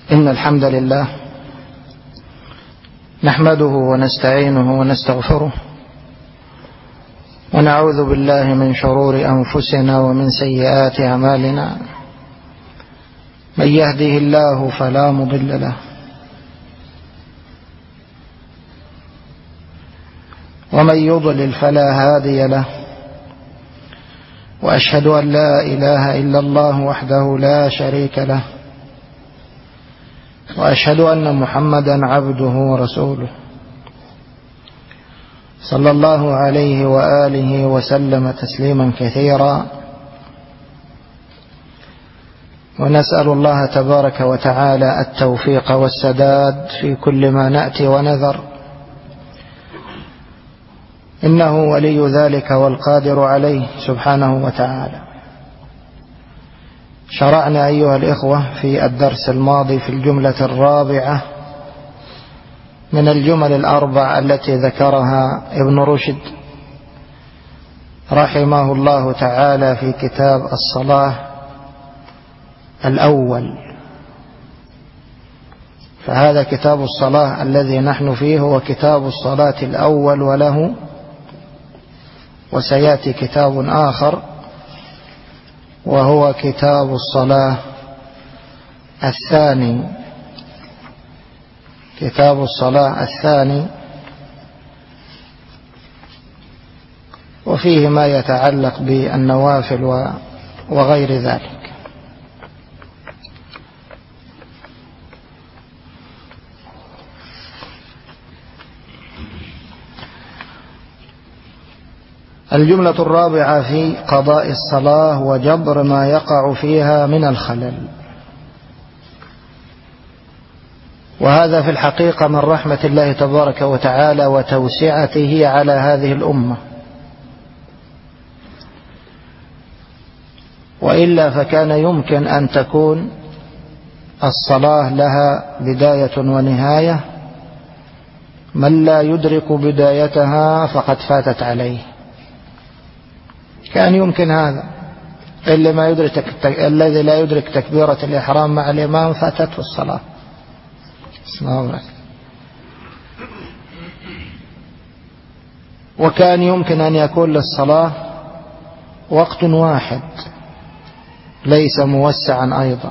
إن الحمد لله نحمده ونستعينه ونستغفره ونعوذ بالله من شرور أنفسنا ومن سيئات أعمالنا. من يهده الله فلا مضل له ومن يضلل فلا هادي له، وأشهد أن لا إله إلا الله وحده لا شريك له، وأشهد أن محمدا عبده ورسوله صلى الله عليه وآله وسلم تسليما كثيرا. ونسأل الله تبارك وتعالى التوفيق والسداد في كل ما نأتي ونذر، إنه ولي ذلك والقادر عليه سبحانه وتعالى. شرعنا أيها الإخوة في الدرس الماضي في الجملة الرابعة من الجمل الأربع التي ذكرها ابن رشد رحمه الله تعالى في كتاب الصلاة الأول. فهذا كتاب الصلاة الذي نحن فيه هو كتاب الصلاة الأول وله، وسيأتي كتاب آخر وهو كتاب الصلاة الثاني. كتاب الصلاة الثاني وفيه ما يتعلق بالنوافل وغير ذلك. الجملة الرابعة في قضاء الصلاة وجبر ما يقع فيها من الخلل. وهذا في الحقيقة من رحمة الله تبارك وتعالى وتوسعته على هذه الأمة، وإلا فكان يمكن أن تكون الصلاة لها بداية ونهاية، من لا يدرك بدايتها فقد فاتت عليه. كان يمكن هذا، الذي لا يدرك تكبيرة الإحرام مع الإمام فاتته الصلاة. وكان يمكن أن يكون للصلاة وقت واحد ليس موسعا أيضا،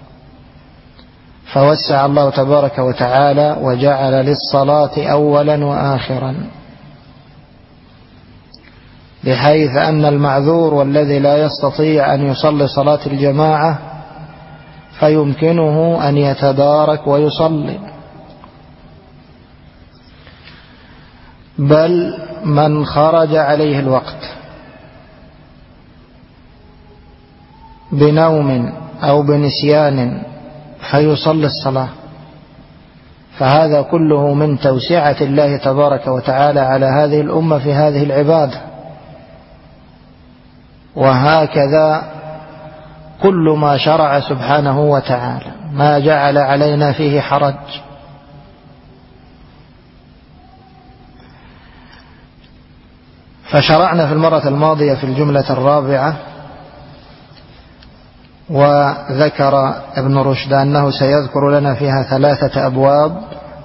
فوسع الله تبارك وتعالى وجعل للصلاة أولا وآخرا، بحيث أن المعذور والذي لا يستطيع أن يصلي صلاة الجماعة فيمكنه أن يتدارك ويصلي، بل من خرج عليه الوقت بنوم أو بنسيان فيصلي الصلاة، فهذا كله من توسعة الله تبارك وتعالى على هذه الأمة في هذه العبادة. وهكذا كل ما شرع سبحانه وتعالى ما جعل علينا فيه حرج. فشرعنا في المرة الماضية في الجملة الرابعة، وذكر ابن رشد أنه سيذكر لنا فيها 3 أبواب: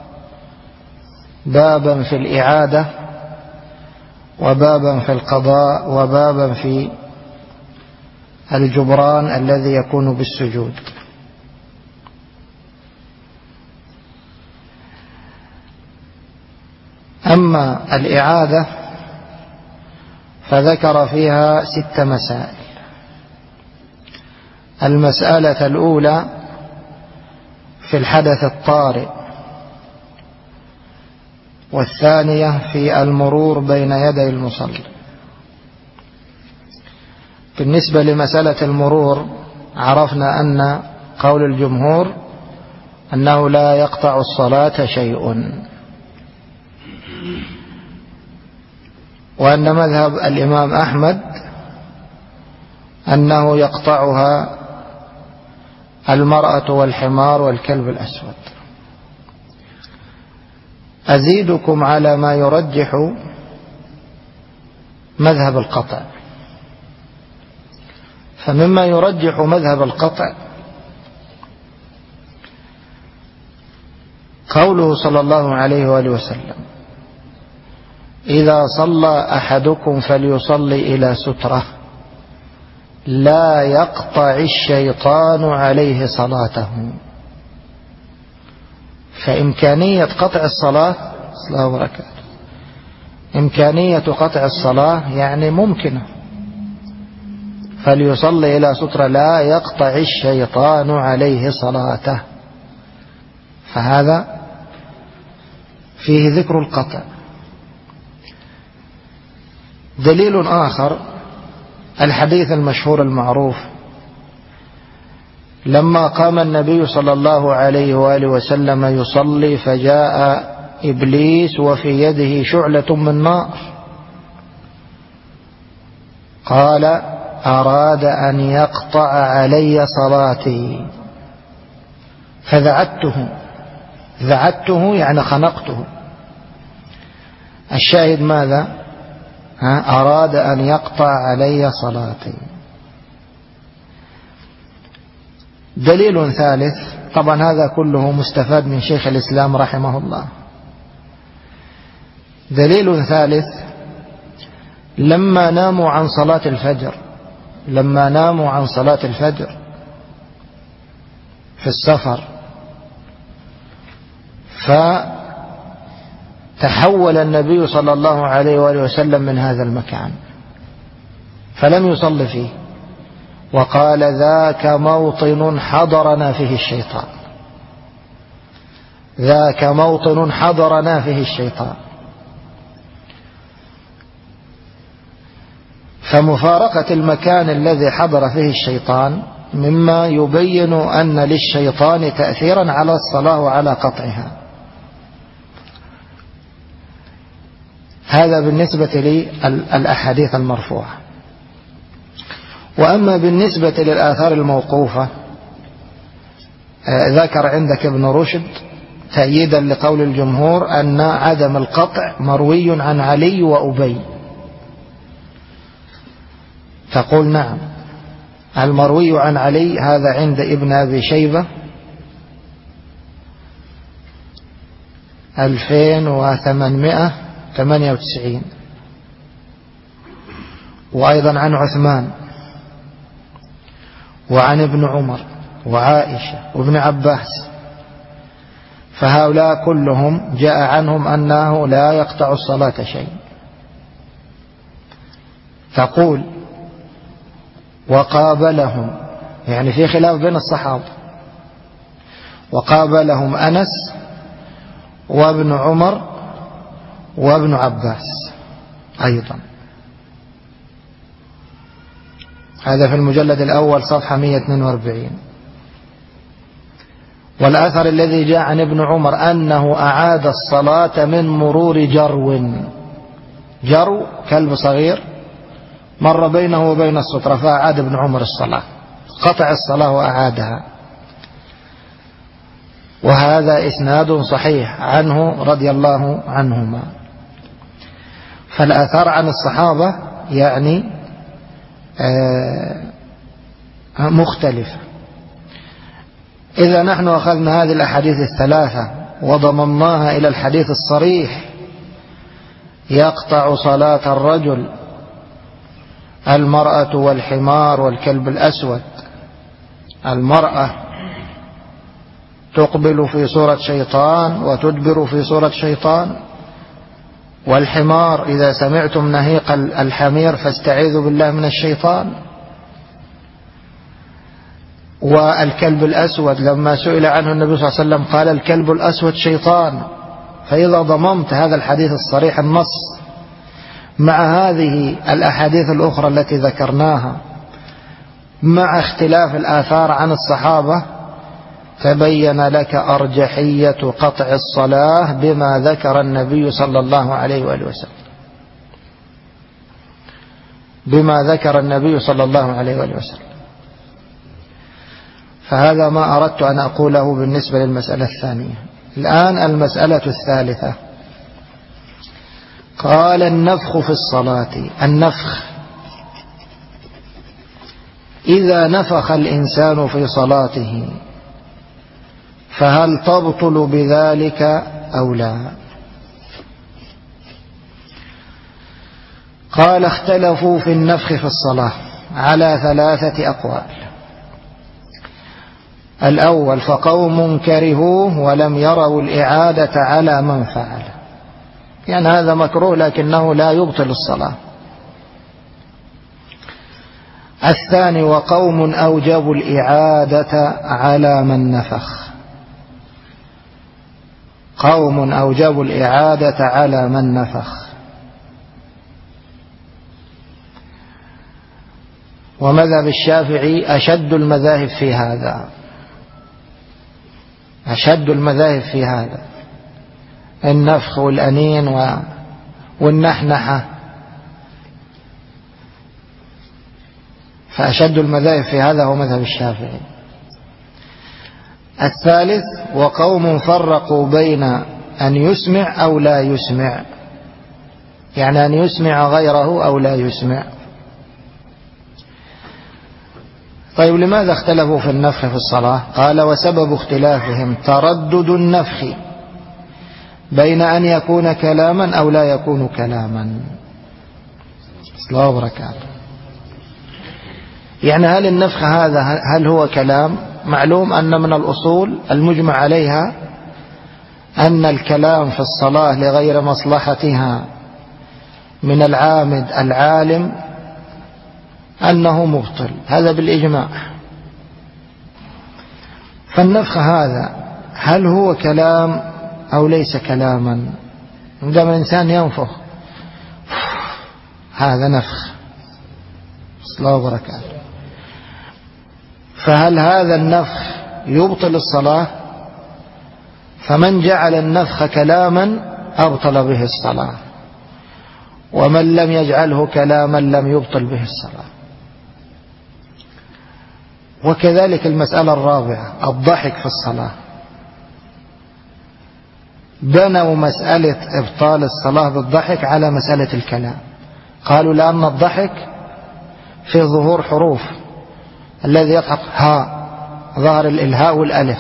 بابا في الإعادة، وبابا في القضاء، وبابا في الجبران الذي يكون بالسجود. أما الإعادة فذكر فيها 6 مسائل. المسألة الأولى في الحدث الطارئ، والثانية في المرور بين يدي المصلي. بالنسبة لمسألة المرور عرفنا أن قول الجمهور أنه لا يقطع الصلاة شيء، وأن مذهب الإمام أحمد أنه يقطعها المرأة والحمار والكلب الأسود. أزيدكم على ما يرجح مذهب القطع. فمما يرجح مذهب القطع قوله صلى الله عليه وآله وسلم: إذا صلى أحدكم فليصلي إلى سترة لا يقطع الشيطان عليه صلاته. فإمكانية قطع الصلاة إمكانية قطع الصلاة يعني ممكنة. فليصلي إلى سترة لا يقطع الشيطان عليه صلاته، فهذا فيه ذكر القطع. دليل آخر الحديث المشهور المعروف لما قام النبي صلى الله عليه وآله وسلم يصلي فجاء إبليس وفي يده شعلة من نار، قال: أراد أن يقطع علي صلاتي فذعته يعني خنقته. الشاهد ماذا؟ أراد أن يقطع علي صلاتي. دليل ثالث، طبعا هذا كله مستفاد من شيخ الإسلام رحمه الله. دليل ثالث: لما ناموا عن صلاة الفجر في السفر، فتحول النبي صلى الله عليه وآله وسلم من هذا المكان فلم يصل فيه، وقال: ذاك موطن حضرنا فيه الشيطان. فمفارقة المكان الذي حضر فيه الشيطان مما يبين أن للشيطان تأثيرا على الصلاة وعلى قطعها. هذا بالنسبة للأحاديث المرفوعة. وأما بالنسبة للآثار الموقوفة، ذكر عندك ابن رشد تأييدا لقول الجمهور أن عدم القطع مروي عن علي وأبي. تقول: نعم، المروي عن علي هذا عند ابن أبي شيبة 2898، وأيضا عن عثمان وعن ابن عمر وعائشة وابن عباس، فهؤلاء كلهم جاء عنهم أنه لا يقطع الصلاة شيء. تقول: وقابلهم، يعني في خلاف بين الصحابة، وقابلهم أنس وابن عمر وابن عباس أيضا. هذا في المجلد الأول صفحة 142. والأثر الذي جاء عن ابن عمر أنه أعاد الصلاة من مرور جرو كلب صغير مر بينه وبين السترة، فأعاد ابن عمر الصلاة، قطع الصلاة وأعادها. وهذا إسناد صحيح عنه رضي الله عنهما. فالآثار عن الصحابة يعني مختلفة. إذا نحن أخذنا هذه الأحاديث الثلاثة وضممناها إلى الحديث الصريح: يقطع صلاة الرجل المرأة والحمار والكلب الأسود. المرأة تقبل في صورة شيطان وتدبر في صورة شيطان، والحمار إذا سمعتم نهيق الحمير فاستعيذوا بالله من الشيطان. والكلب الأسود لما سئل عنه النبي صلى الله عليه وسلم قال: الكلب الأسود شيطان. فإذا ضممت هذا الحديث الصريح النص مع هذه الأحاديث الأخرى التي ذكرناها مع اختلاف الآثار عن الصحابة، تبين لك أرجحية قطع الصلاة بما ذكر النبي صلى الله عليه وآله وسلم. فهذا ما أردت أن أقوله بالنسبة للمسألة الثانية. الآن المسألة الثالثة. قال: النفخ في الصلاة. النفخ: إذا نفخ الإنسان في صلاته فهل تبطل بذلك أو لا؟ قال اختلفوا في النفخ في الصلاة على 3 أقوال. الأول فقوم كرهوه ولم يروا الإعادة على من فعل، يعني هذا مكروه لكنه لا يبطل الصلاة. الثاني وقوم أوجبوا الإعادة على من نفخ، قوم أوجبوا الإعادة على من نفخ. ومذهب الشافعي أشد المذاهب في هذا، أشد المذاهب في هذا، النفخ والأنين والنحنحة، فأشد المذاهب في هذا هو مذهب الشافعي. الثالث وقوم فرقوا بين أن يسمع أو لا يسمع، يعني أن يسمع غيره أو لا يسمع. طيب لماذا اختلفوا في النفخ في الصلاة؟ قال وسبب اختلافهم تردد النفخ بين أن يكون كلاما أو لا يكون كلاما. الله وبركاته. يعني هل النفخ هذا هل هو كلام؟ معلوم أن من الأصول المجمع عليها أن الكلام في الصلاة لغير مصلحتها من العامد العالم أنه مبطل، هذا بالإجماع. فالنفخ هذا هل هو كلام أو ليس كلاما؟ عندما الإنسان ينفخ هذا نفخ. الله وبركاته. فهل هذا النفخ يبطل الصلاة؟ فمن جعل النفخ كلاما أبطل به الصلاة، ومن لم يجعله كلاما لم يبطل به الصلاة. وكذلك المسألة الرابعة الضحك في الصلاة، بنوا مسألة إبطال الصلاة بالضحك على مسألة الكلام. قالوا لأن الضحك في ظهور حروف، الذي يضحك ها ظهر الإلهاء والألف،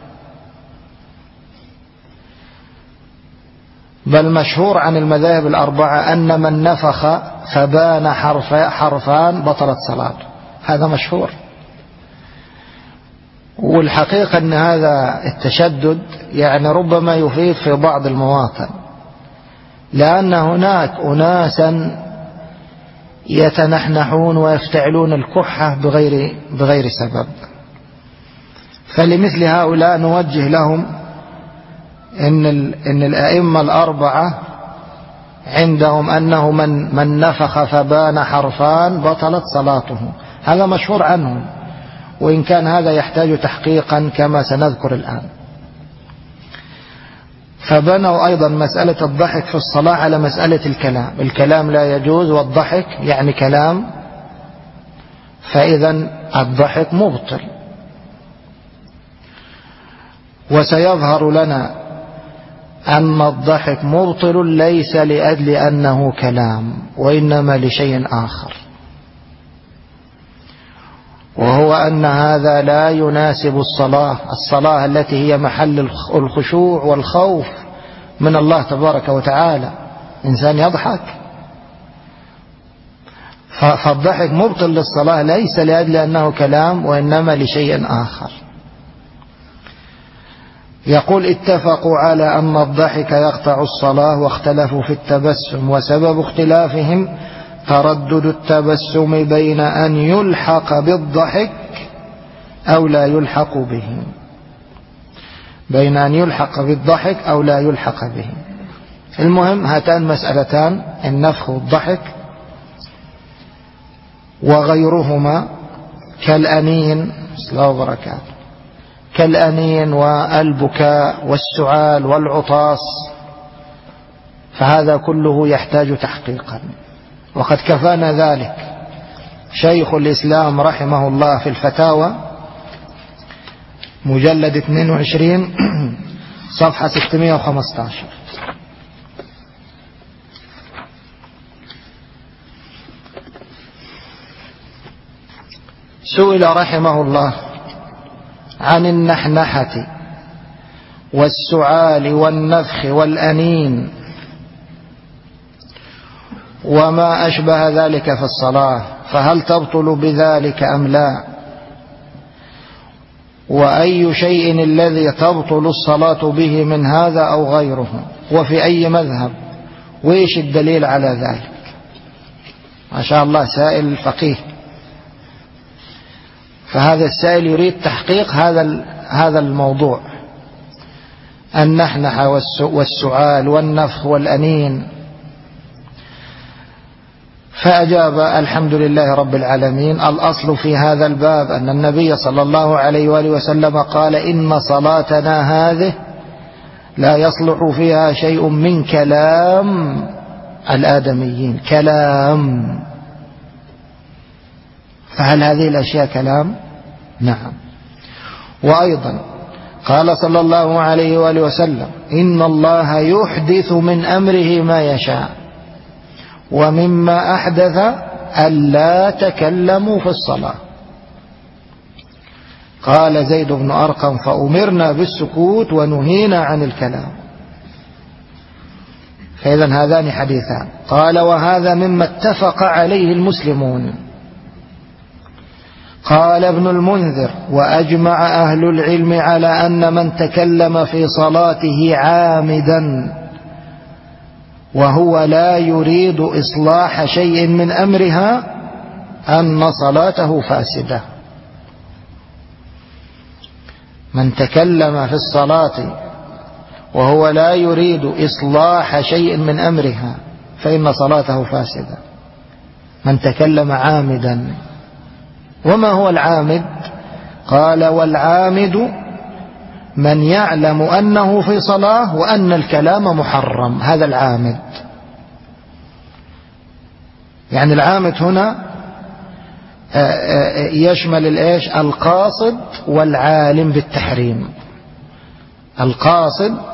بل مشهور عن المذاهب الأربعة أن من نفخ فبان حرفان بطلت صلاته، هذا مشهور. والحقيقة أن هذا التشدد يعني ربما يفيد في بعض المواطن، لأن هناك أناسا يتنحنحون ويفتعلون الكحة بغير سبب. فلمثل هؤلاء نوجه لهم إن الأئمة الأربعة عندهم أنه من نفخ فبان حرفان بطلت صلاته، هذا مشهور عنهم، وإن كان هذا يحتاج تحقيقا كما سنذكر الآن. فبنوا أيضا مسألة الضحك في الصلاة على مسألة الكلام، الكلام لا يجوز والضحك يعني كلام، فإذا الضحك مبطل. وسيظهر لنا أن الضحك مبطل ليس لأجل أنه كلام، وإنما لشيء آخر، وهو أن هذا لا يناسب الصلاة التي هي محل الخشوع والخوف من الله تبارك وتعالى. إنسان يضحك، فالضحك مبطل للصلاة ليس لأجل أنه كلام وإنما لشيء آخر. يقول اتفقوا على أن الضحك يقطع الصلاة واختلفوا في التبسم، وسبب اختلافهم تردد التبسم بين أن يلحق بالضحك أو لا يلحق به، بين أن يلحق بالضحك أو لا يلحق به. المهم هاتان مسألتان، النفخ والضحك، وغيرهما كالأنين الله وبركاته، كالأنين والبكاء والسعال والعطاس، فهذا كله يحتاج تحقيقا. وقد كفانا ذلك شيخ الإسلام رحمه الله في الفتاوى مجلد 22 صفحة 615. سئل رحمه الله عن النحنحة والسعال والنفخ والأنين وما أشبه ذلك في الصلاة، فهل تبطل بذلك أم لا؟ وأي شيء الذي تبطل الصلاة به من هذا أو غيره، وفي أي مذهب، وإيش الدليل على ذلك؟ ما شاء الله سائل فقيه. فهذا السائل يريد تحقيق هذا الموضوع، النحنح والسعال والنفخ والأنين. فأجاب الحمد لله رب العالمين: الأصل في هذا الباب أن النبي صلى الله عليه وآله وسلم قال: إن صلاتنا هذه لا يصلح فيها شيء من كلام الآدميين. كلام، فهل هذه الأشياء كلام؟ نعم. وأيضا قال صلى الله عليه وآله وسلم: إن الله يحدث من أمره ما يشاء، ومما أحدث ألا تكلموا في الصلاة. قال زيد بن أرقم: فأمرنا بالسكوت ونهينا عن الكلام. فإذا هذان حديثان. قال: وهذا مما اتفق عليه المسلمون. قال ابن المنذر: وأجمع أهل العلم على أن من تكلم في صلاته عامدا وهو لا يريد إصلاح شيء من أمرها أن صلاته فاسدة. من تكلم في الصلاة وهو لا يريد إصلاح شيء من أمرها فإن صلاته فاسدة. من تكلم عامدا. وما هو العامد؟ قال: والعامد من يعلم أنه في صلاة وأن الكلام محرم، هذا العامد. يعني العامد هنا يشمل الإيش؟ القاصد والعالم بالتحريم. القاصد،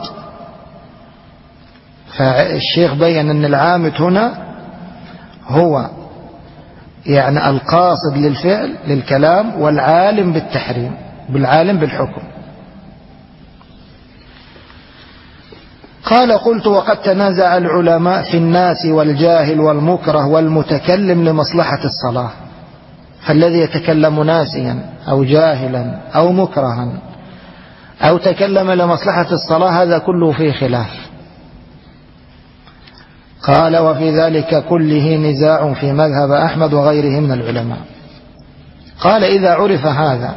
فالشيخ بيّن أن العامد هنا هو يعني القاصد للفعل للكلام، والعالم بالتحريم، بالعالم بالحكم. قال: قلت: وقد تنازع العلماء في الناس والجاهل والمكره والمتكلم لمصلحة الصلاة. فالذي يتكلم ناسيا أو جاهلا أو مكرها أو تكلم لمصلحة الصلاة هذا كله فيه خلاف. قال: وفي ذلك كله نزاع في مذهب أحمد وغيره من العلماء. قال: إذا عرف هذا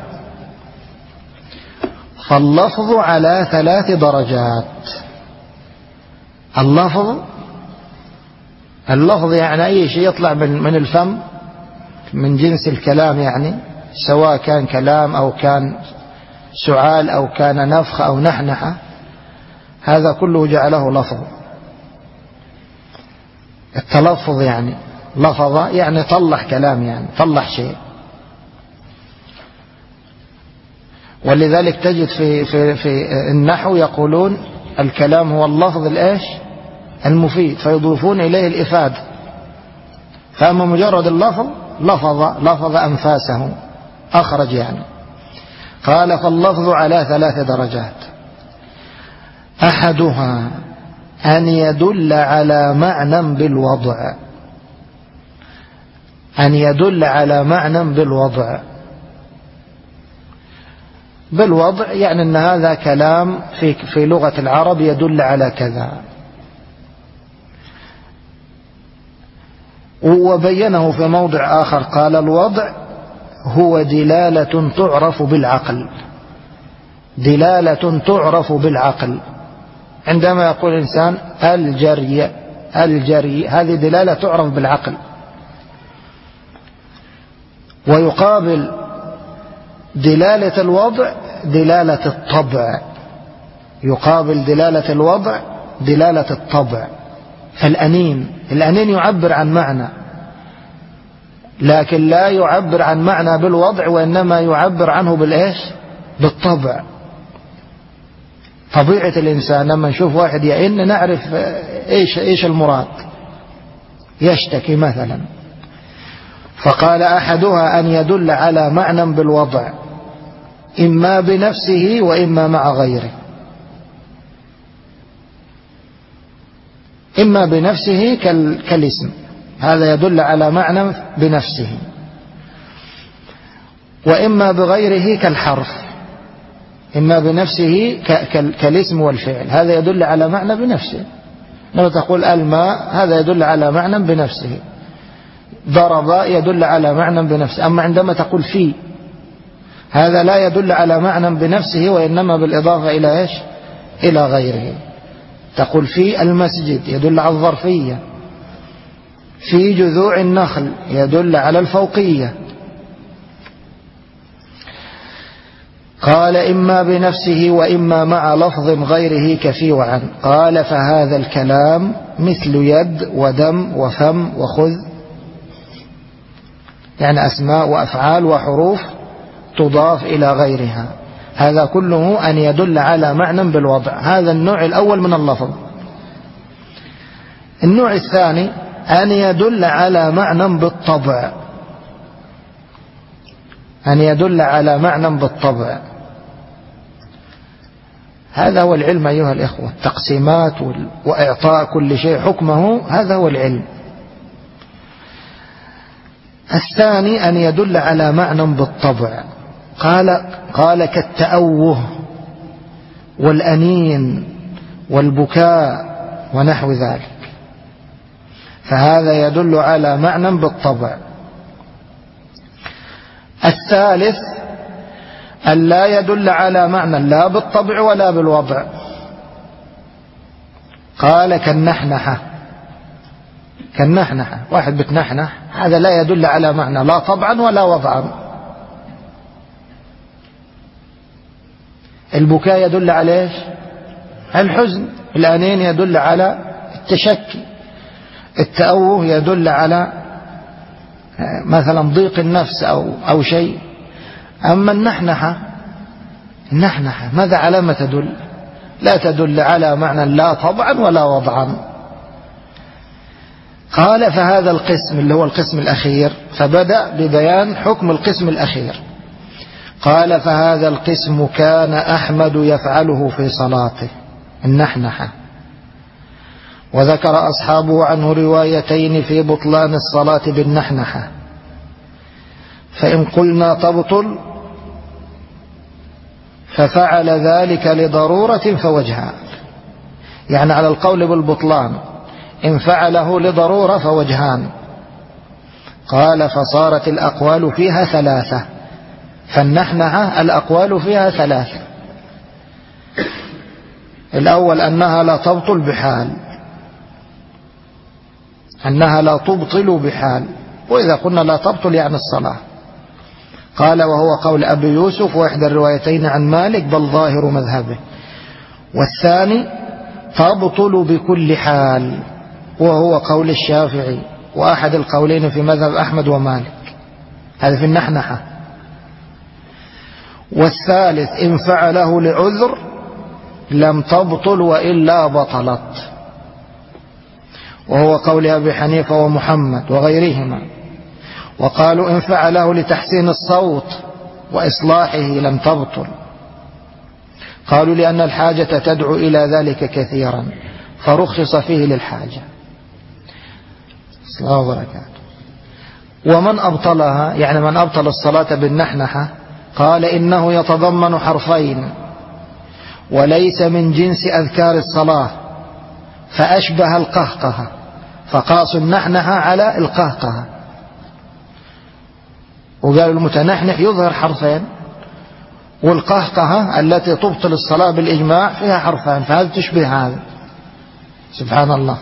فاللفظ على 3 درجات. اللفظ يعني أي شيء يطلع من الفم من جنس الكلام، يعني سواء كان كلام أو كان سعال أو كان نفخ أو نحنحة، هذا كله جعله لفظ. التلفظ يعني لفظ يعني طلع كلام، يعني طلع شيء. ولذلك تجد في النحو يقولون الكلام هو اللفظ الإيش؟ المفيد، فيضيفون إليه الإفادة. فأما مجرد اللفظ لفظ أنفاسه، أخرج يعني. قال: فاللفظ على 3 درجات. أحدها أن يدل على معنى بالوضع. أن يدل على معنى بالوضع. بالوضع يعني أن هذا كلام في لغة العرب يدل على كذا. وبينه في موضع آخر قال: الوضع هو دلالة تعرف بالعقل. دلالة تعرف بالعقل. عندما يقول الإنسان الجري هذه دلالة تعرف بالعقل. ويقابل دلالة الوضع دلالة الطبع. يقابل دلالة الوضع دلالة الطبع. الأنين يعبر عن معنى، لكن لا يعبر عن معنى بالوضع، وإنما يعبر عنه بالإيش؟ بالطبع. طبيعة الإنسان لما نشوف واحد يئن نعرف إيش المراد، يشتكي مثلا. فقال: أحدها أن يدل على معنى بالوضع، إما بنفسه وإما مع غيره. إما بنفسه كالاسم، هذا يدل على معنى بنفسه، وإما بغيره كالحرف، إما بنفسه كالاسم والفعل، هذا يدل على معنى بنفسه. لما تقول الماء هذا يدل على معنى بنفسه، ضرب يدل على معنى بنفسه. أما عندما تقول في، هذا لا يدل على معنى بنفسه، وإنما بالإضافة إلى إيش؟ إلى غيره. تقول في المسجد يدل على الظرفية، في جذوع النخل يدل على الفوقية. قال إما بنفسه وإما مع لفظ غيره كفي وعن. قال فهذا الكلام مثل يد ودم وفم وخذ، يعني أسماء وأفعال وحروف تضاف إلى غيرها، هذا كله أن يدل على معنى بالوضع. هذا النوع الأول من اللفظ. النوع الثاني أن يدل على معنى بالطبع، أن يدل على معنى بالطبع. هذا هو العلم أيها الإخوة، التقسيمات وإعطاء كل شيء حكمه، هذا هو العلم. الثاني أن يدل على معنى بالطبع. قال كالتأوه والأنين والبكاء ونحو ذلك، فهذا يدل على معنى بالطبع. الثالث أن لا يدل على معنى لا بالطبع ولا بالوضع. قال كالنحنحة، كالنحنحة، واحد بتنحنح، هذا لا يدل على معنى لا طبعا ولا وضعا. البكاء يدل على ايش؟ الحزن. الأنين يدل على التشكي. التأوه يدل على مثلا ضيق النفس أو شيء. أما النحنحة، النحنحة ماذا علامة تدل؟ لا تدل على معنى لا طبعا ولا وضعا. قال فهذا القسم اللي هو القسم الأخير، فبدأ ببيان حكم القسم الأخير. قال فهذا القسم كان أحمد يفعله في صلاته، النحنحة، وذكر أصحابه عنه روايتين في بطلان الصلاة بالنحنحة. فإن قلنا تبطل ففعل ذلك لضرورة فوجهان، يعني على القول بالبطلان إن فعله لضرورة فوجهان. قال فصارت الأقوال فيها ثلاثة، فالنحنحة الأقوال فيها ثلاثة. الأول أنها لا تبطل بحال، أنها لا تبطل بحال، وإذا قلنا لا تبطل يعني الصلاة. قال وهو قول أبي يوسف وإحدى الروايتين عن مالك بل ظاهر مذهبه. والثاني تبطل بكل حال، وهو قول الشافعي وأحد القولين في مذهب أحمد ومالك، هذا في النحنحة. والثالث إن فعله لعذر لم تبطل وإلا بطلت، وهو قول أبي حنيفة ومحمد وغيرهما. وقالوا إن فعله لتحسين الصوت وإصلاحه لم تبطل. قالوا لأن الحاجة تدعو إلى ذلك كثيرا فرخص فيه للحاجة. السلام وبركاته. ومن أبطلها، يعني من أبطل الصلاة بالنحنحة، قال إنه يتضمن حرفين وليس من جنس أذكار الصلاة فأشبه القهقهة، فقاس النحنحة على القهقهة. وقالوا المتنحنح يظهر حرفين، والقهقهة التي تبطل الصلاة بالإجماع فيها حرفان، فهذا تشبه هذا. سبحان الله.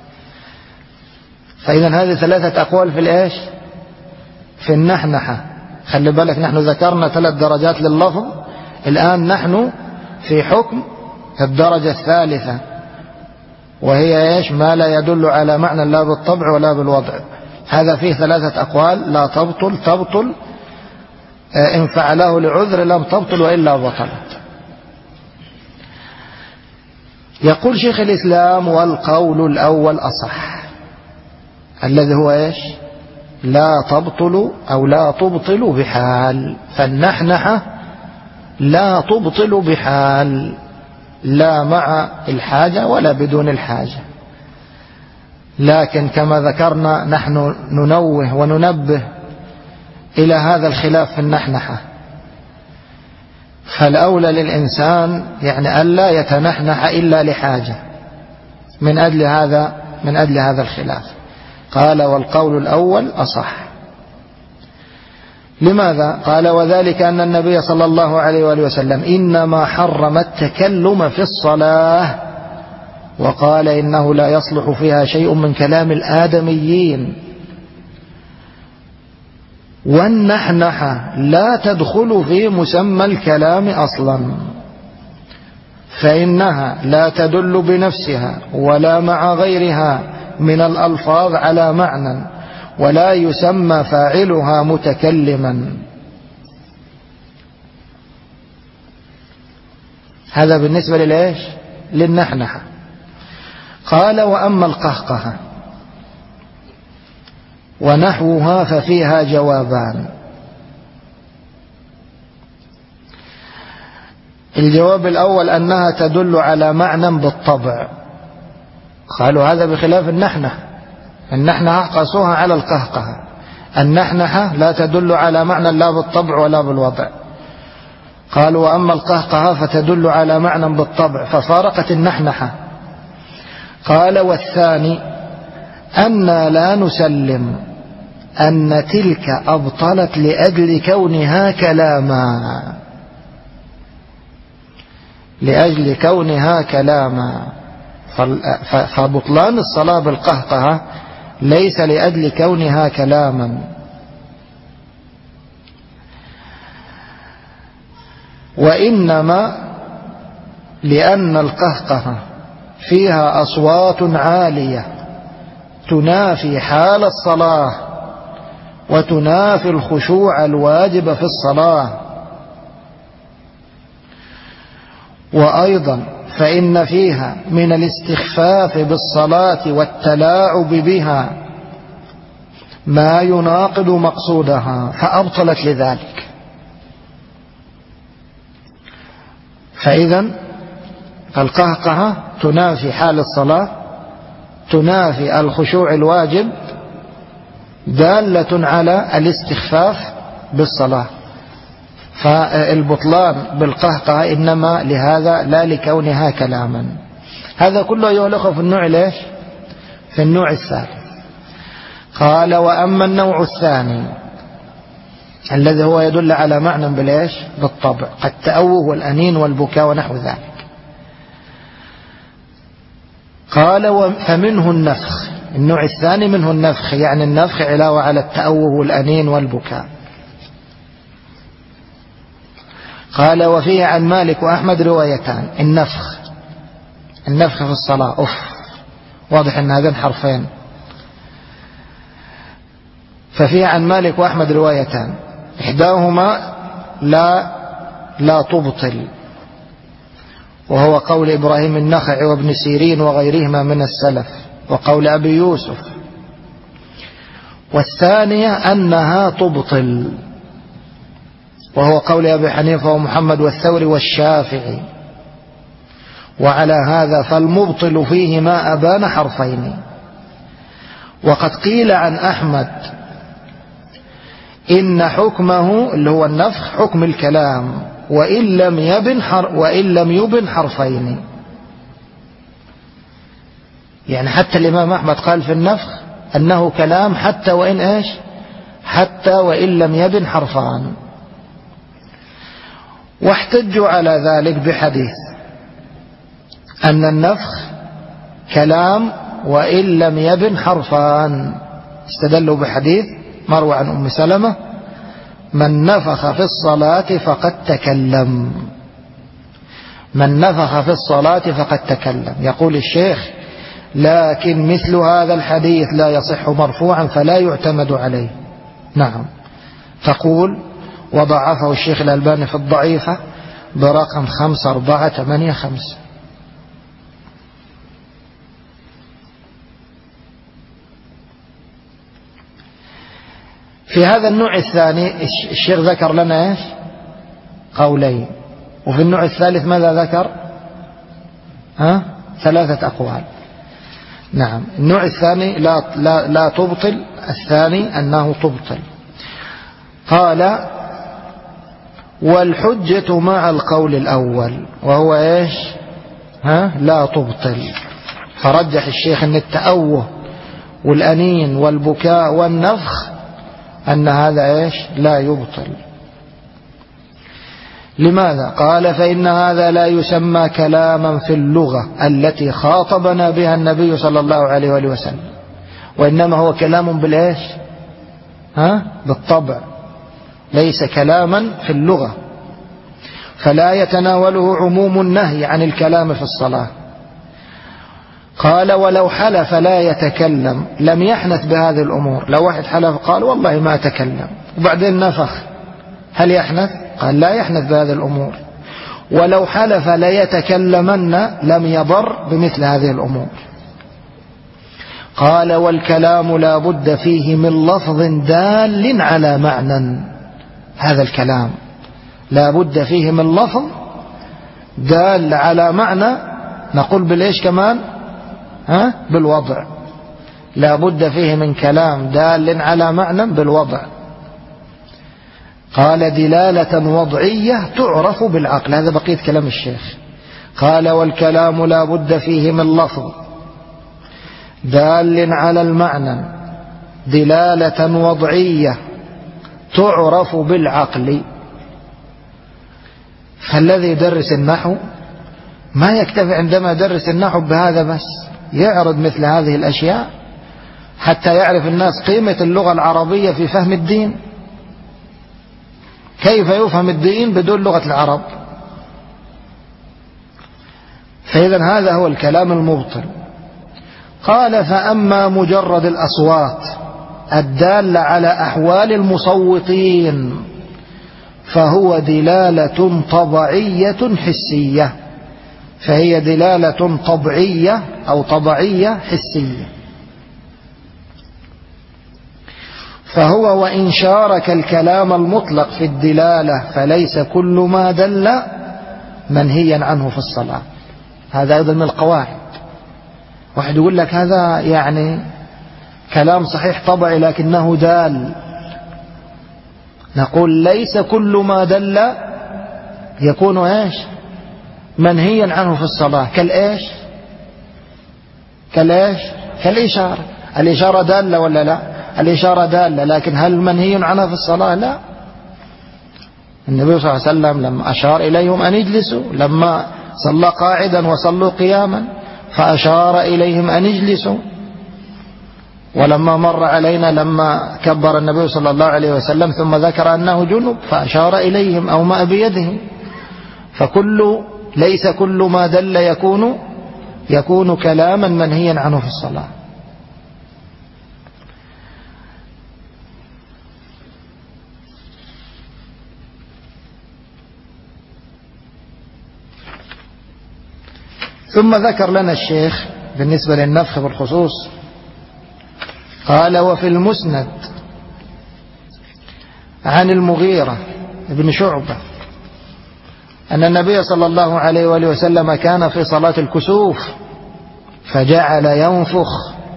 فإذا هذه ثلاثة أقوال في الإيش؟ في النحنحة. خلي بالك نحن ذكرنا 3 درجات لللفظ، الآن نحن في حكم الدرجة الثالثة، وهي إيش؟ ما لا يدل على معنى لا بالطبع ولا بالوضع. هذا فيه 3 أقوال: لا تبطل، تبطل، إن فعله لعذر لم تبطل وإلا بطلت. يقول شيخ الإسلام: والقول الأول أصح، الذي هو إيش؟ لا تبطل أو لا تبطل بحال. فالنحنحة لا تبطل بحال، لا مع الحاجة ولا بدون الحاجة. لكن كما ذكرنا نحن ننوه وننبه إلى هذا الخلاف في النحنحة، فالأولى للإنسان يعني ألا يتنحنح إلا لحاجة من أجل هذا الخلاف. قال والقول الأول أصح. لماذا؟ قال وذلك أن النبي صلى الله عليه وآله وسلم إنما حرم التكلم في الصلاة، وقال إنه لا يصلح فيها شيء من كلام الآدميين، والنحنحة لا تدخل في مسمى الكلام أصلا، فإنها لا تدل بنفسها ولا مع غيرها من الألفاظ على معنى، ولا يسمى فاعلها متكلما. هذا بالنسبة للإيش؟ للنحنحة. قال وأما القهقهة ونحوها ففيها جوابان. الجواب الأول أنها تدل على معنى بالطبع، قالوا هذا بخلاف النحنحة. النحنحة قاسوها على القهقهة، النحنحة لا تدل على معنى لا بالطبع ولا بالوضع. قالوا وأما القهقهة فتدل على معنى بالطبع ففارقت النحنحة. قال والثاني أن لا نسلم أن تلك أبطلت لأجل كونها كلاما، لأجل كونها كلاما، فبطلان الصلاة بالقهقهة ليس لأجل كونها كلاما، وإنما لأن القهقهة فيها أصوات عالية تنافي حال الصلاة وتنافي الخشوع الواجب في الصلاة. وأيضا فإن فيها من الاستخفاف بالصلاة والتلاعب بها ما يناقض مقصودها فأبطلت لذلك. فإذا القهقهة تنافي حال الصلاة، تنافي الخشوع الواجب، دالة على الاستخفاف بالصلاة، فالبطلان بالقهقهة إنما لهذا لا لكونها كلاما. هذا كله يغلق في النوع ليش؟ في النوع الثالث. قال وأما النوع الثاني الذي هو يدل على معنى بالإيش؟ بالطبع، التأوه والأنين والبكاء ونحو ذلك. قال فمنه النفخ، النوع الثاني منه النفخ، يعني النفخ علاوة على التأوه والأنين والبكاء. قال وفيه عن مالك وأحمد روايتان. النفخ في الصلاة واضح أن هذين حرفين. ففيه عن مالك وأحمد روايتان، إحداهما لا تبطل، وهو قول إبراهيم النخعي وابن سيرين وغيرهما من السلف، وقول أبي يوسف. والثانية أنها تبطل، وهو قول أبي حنيفة ومحمد والثوري والشافعي. وعلى هذا فالمبطل فيه ما أبان حرفين. وقد قيل عن أحمد إن حكمه اللي هو النفخ حكم الكلام وإن لم يبن حرفين. يعني حتى الإمام أحمد قال في النفخ أنه كلام حتى وإن لم يبن حرفان. واحتجوا على ذلك بحديث أن النفخ كلام وإن لم يبن حرفان. استدلوا بحديث مروى عن أم سلمة من نفخ في الصلاة فقد تكلم. من نفخ في الصلاة فقد تكلم. يقول الشيخ لكن مثل هذا الحديث لا يصح مرفوعا فلا يعتمد عليه. نعم. تقول وضعفه الشيخ الألباني في الضعيفة برقم 5485. في هذا النوع الثاني الشيخ ذكر لنا قولين، وفي النوع الثالث ماذا ذكر؟ 3 أقوال. نعم. النوع الثاني لا تبطل، الثاني أنه تبطل. قال والحجة مع القول الأول وهو إيش؟ لا تبطل. فرجح الشيخ أن التأوه والأنين والبكاء والنفخ أن هذا إيش؟ لا يبطل. لماذا؟ قال فإن هذا لا يسمى كلاما في اللغة التي خاطبنا بها النبي صلى الله عليه وآله وسلم، وإنما هو كلام بالإيش؟ بالطبع، ليس كلاما في اللغة، فلا يتناوله عموم النهي عن الكلام في الصلاة. قال ولو حلف لا يتكلم لم يحنث بهذه الأمور. لو واحد حلف قال والله ما أتكلم وبعدين نفخ، هل يحنث؟ قال لا يحنث بهذه الأمور. ولو حلف ليتكلمن لم يضر بمثل هذه الأمور. قال والكلام لا بد فيه من لفظ دال على معنى. هذا الكلام لا بد فيه من لفظ دال على معنى. نقول بالإيش كمان؟ بالوضع. لا بد فيه من كلام دال على معنى بالوضع. قال دلالة وضعية تعرف بالعقل. هذا بقية كلام الشيخ. قال والكلام لا بد فيه من لفظ دال على المعنى دلالة وضعية تعرف بالعقل. فالذي يدرس النحو ما يكتفي عندما يدرس النحو بهذا بس، يعرض مثل هذه الأشياء حتى يعرف الناس قيمة اللغة العربية في فهم الدين. كيف يفهم الدين بدون لغة العرب؟ فإذا هذا هو الكلام المبطل. قال فأما مجرد الأصوات الدالة على أحوال المصوتين فهو دلالة طبيعية حسية. فهي دلالة طبيعية أو طبيعية حسية. فهو وإن شارك الكلام المطلق في الدلالة فليس كل ما دل منهيا عنه في الصلاة. هذا أيضا من القواعد. واحد يقول لك هذا يعني كلام صحيح طبعي لكنه دال. نقول ليس كل ما دل يكون إيش؟ منهيا عنه في الصلاة. كالإيش؟ كالإشارة. الإشارة دالة ولا لا؟ الإشارة دالة، لكن هل منهي عنها في الصلاة؟ لا. النبي صلى الله عليه وسلم لما أشار إليهم أن يجلسوا، لما صلى قاعدا وصلوا قياما فأشار إليهم أن يجلسوا. ولما مر علينا لما كبر النبي صلى الله عليه وسلم ثم ذكر أنه جنب فأشار إليهم أو ما بيده. ليس كل ما دل يكون كلاما منهيا عنه في الصلاة. ثم ذكر لنا الشيخ بالنسبة للنفخ بالخصوص. قال وفي المسند عن المغيرة بن شعبة أن النبي صلى الله عليه وآله وسلم كان في صلاة الكسوف فجعل ينفخ،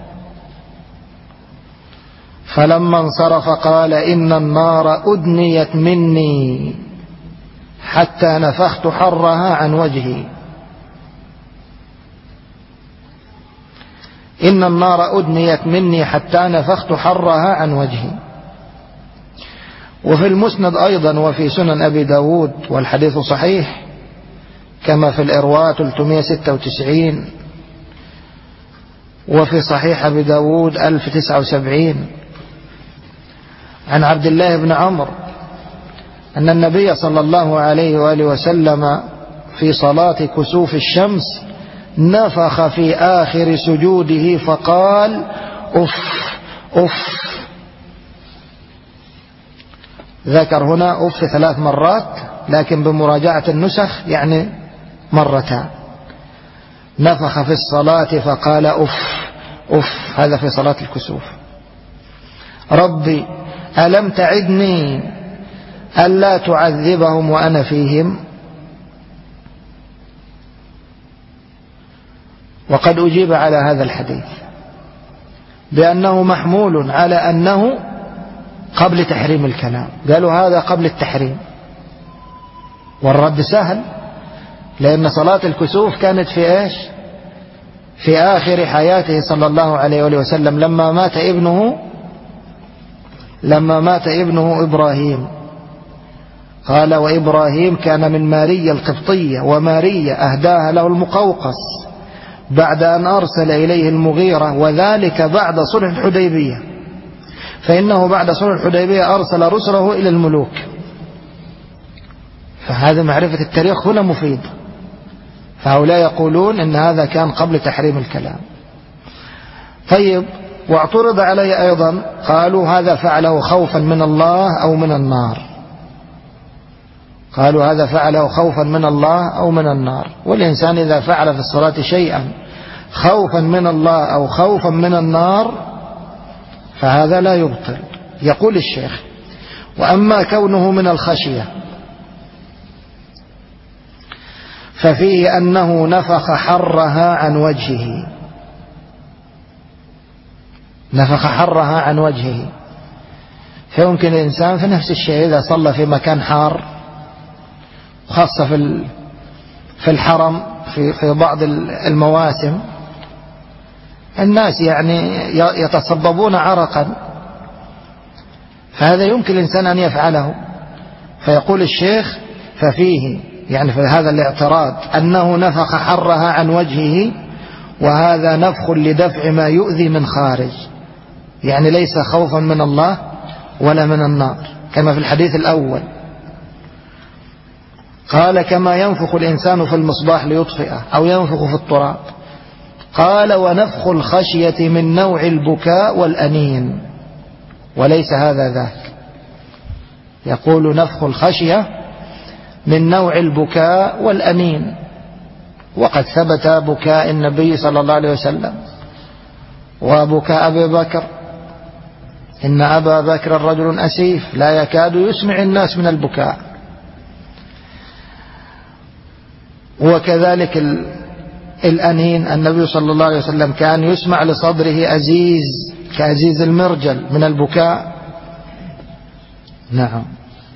فلما انصرف قال إن النار أدنيت مني حتى نفخت حرها عن وجهي. إن النار أدنيت مني حتى نفخت حرها عن وجهي. وفي المسند أيضا وفي سنن أبي داود والحديث صحيح كما في الإرواء 396 وفي صحيح أبي داود 1079 عن عبد الله بن عمرو أن النبي صلى الله عليه وآله وسلم في صلاة كسوف الشمس نفخ في آخر سجوده فقال أف أف. ذكر هنا أف 3 مرات، لكن بمراجعة النسخ يعني مرتان. نفخ في الصلاة فقال أف أف. هذا في صلاة الكسوف. ربي ألم تعدني ألا تعذبهم وأنا فيهم؟ وقد أجيب على هذا الحديث بأنه محمول على أنه قبل تحريم الكلام. قالوا هذا قبل التحريم، والرد سهل، لأن صلاة الكسوف كانت في إيش؟ في آخر حياته صلى الله عليه وآله وسلم لما مات ابنه إبراهيم. قال وإبراهيم كان من ماريا القبطية، وماريا أهداها له المقوقس بعد أن أرسل إليه المغيرة، وذلك بعد صلح الحديبية، فإنه بعد صلح الحديبية أرسل رسله إلى الملوك. فهذا معرفة التاريخ هنا مفيد. فهؤلاء يقولون إن هذا كان قبل تحريم الكلام. طيب، واعترض عليه أيضا، قالوا هذا فعله خوفا من الله أو من النار. قالوا هذا فعله خوفا من الله أو من النار. والإنسان إذا فعل في الصلاة شيئا خوفا من الله أو خوفا من النار فهذا لا يبطل. يقول الشيخ: وأما كونه من الخشية ففيه أنه نفخ حرها عن وجهه. نفخ حرها عن وجهه، فيمكن الإنسان في نفس الشيء إذا صلى في مكان حار، خاصة في الحرم في بعض المواسم، الناس يعني يتصببون عرقا، فهذا يمكن الإنسان أن يفعله. فيقول الشيخ: ففيه، يعني في هذا الاعتراض، أنه نفخ حرها عن وجهه، وهذا نفخ لدفع ما يؤذي من خارج، يعني ليس خوفا من الله ولا من النار كما في الحديث الأول. قال: كما ينفخ الإنسان في المصباح ليطفئه أو ينفخ في التراب. قال: ونفخ الخشية من نوع البكاء والأنين، وليس هذا ذاك. يقول: نفخ الخشية من نوع البكاء والأنين، وقد ثبت بكاء النبي صلى الله عليه وسلم وبكاء أبي بكر. إن أبا بكر رجل أسيف لا يكاد يسمع الناس من البكاء. وكذلك الأنين، النبي صلى الله عليه وسلم كان يسمع لصدره أزيز كأزيز المرجل من البكاء. نعم.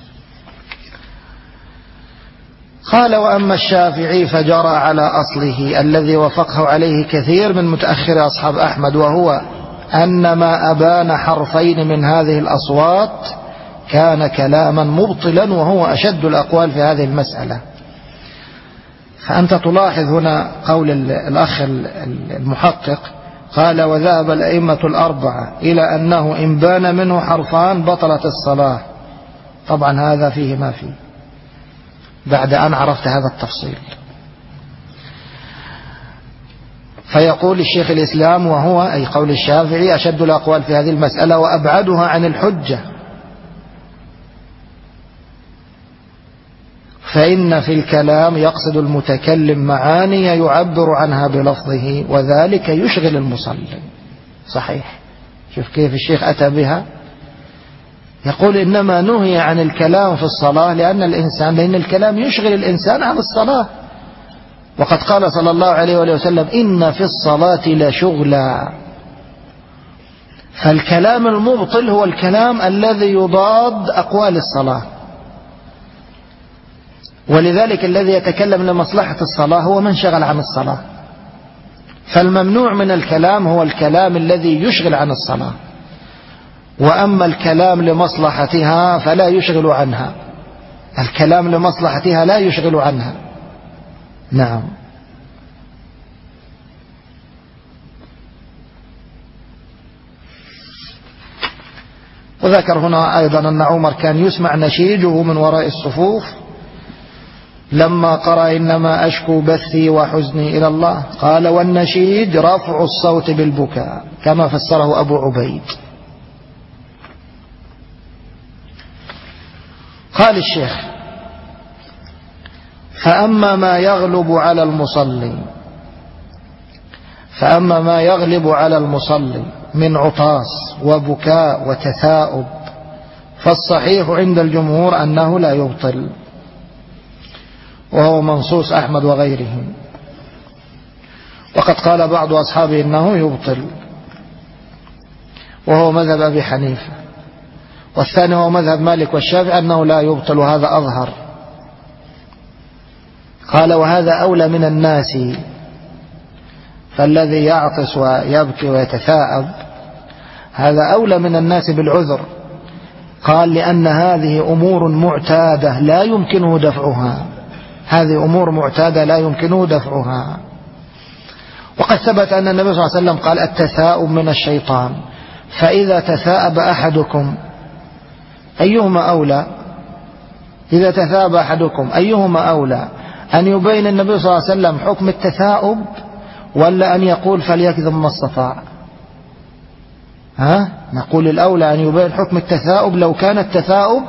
قال: وأما الشافعي فجرى على أصله الذي وافقه عليه كثير من متأخر أصحاب أحمد، وهو أن ما أبان حرفين من هذه الأصوات كان كلاما مبطلا، وهو أشد الأقوال في هذه المسألة. فأنت تلاحظ هنا قول الأخ المحقق، قال: وذهب الأئمة الأربعة إلى أنه إن بان منه حرفان بطلت الصلاة. طبعا هذا فيه ما فيه بعد أن عرفت هذا التفصيل. فيقول الشيخ الإسلام: وهو أي قول الشافعي أشد الأقوال في هذه المسألة وأبعدها عن الحجة، فإن في الكلام يقصد المتكلم معاني يعبر عنها بلفظه، وذلك يشغل المصلي. صحيح. شوف كيف الشيخ أتى بها. يقول: إنما نهي عن الكلام في الصلاة لأن الكلام يشغل الإنسان عن الصلاة، وقد قال صلى الله عليه وآله وسلم: إن في الصلاة لشغلا. فالكلام المبطل هو الكلام الذي يضاد أقوال الصلاة، ولذلك الذي يتكلم لمصلحة الصلاة هو من شغل عن الصلاة. فالممنوع من الكلام هو الكلام الذي يشغل عن الصلاة، وأما الكلام لمصلحتها فلا يشغل عنها. الكلام لمصلحتها لا يشغل عنها. نعم. وذكر هنا أيضا أن عمر كان يسمع نشيجه من وراء الصفوف لما قرأ: إنما أشكو بثي وحزني إلى الله. قال: والنشيج رفع الصوت بالبكاء، كما فسره أبو عبيد. قال الشيخ: فأما ما يغلب على المصلي من عطاس وبكاء وتثاؤب فالصحيح عند الجمهور أنه لا يبطل، وهو منصوص أحمد وغيره. وقد قال بعض أصحابه إنه يبطل. وهو مذهب أبي حنيفة، والثاني هو مذهب مالك والشافعي أنه لا يبطل، وهذا أظهر. قال وهذا أولى من الناس، فالذي يعطس ويبكي ويتثاءب هذا أولى من الناس بالعذر. قال لأن هذه أمور معتادة لا يمكنه دفعها، هذه أمور معتادة لا يمكنه دفعها. وقد ثبت أن النبي صلى الله عليه وسلم قال التثاؤب من الشيطان، فإذا تثاءب أحدكم أيهما أولى؟ إذا تثاءب أحدكم أيهما أولى، أن يبين النبي صلى الله عليه وسلم حكم التثاؤب ولا أن يقول فليكذب ما استطاع؟ نقول الأولى أن يبين حكم التثاؤب لو كان التثاؤب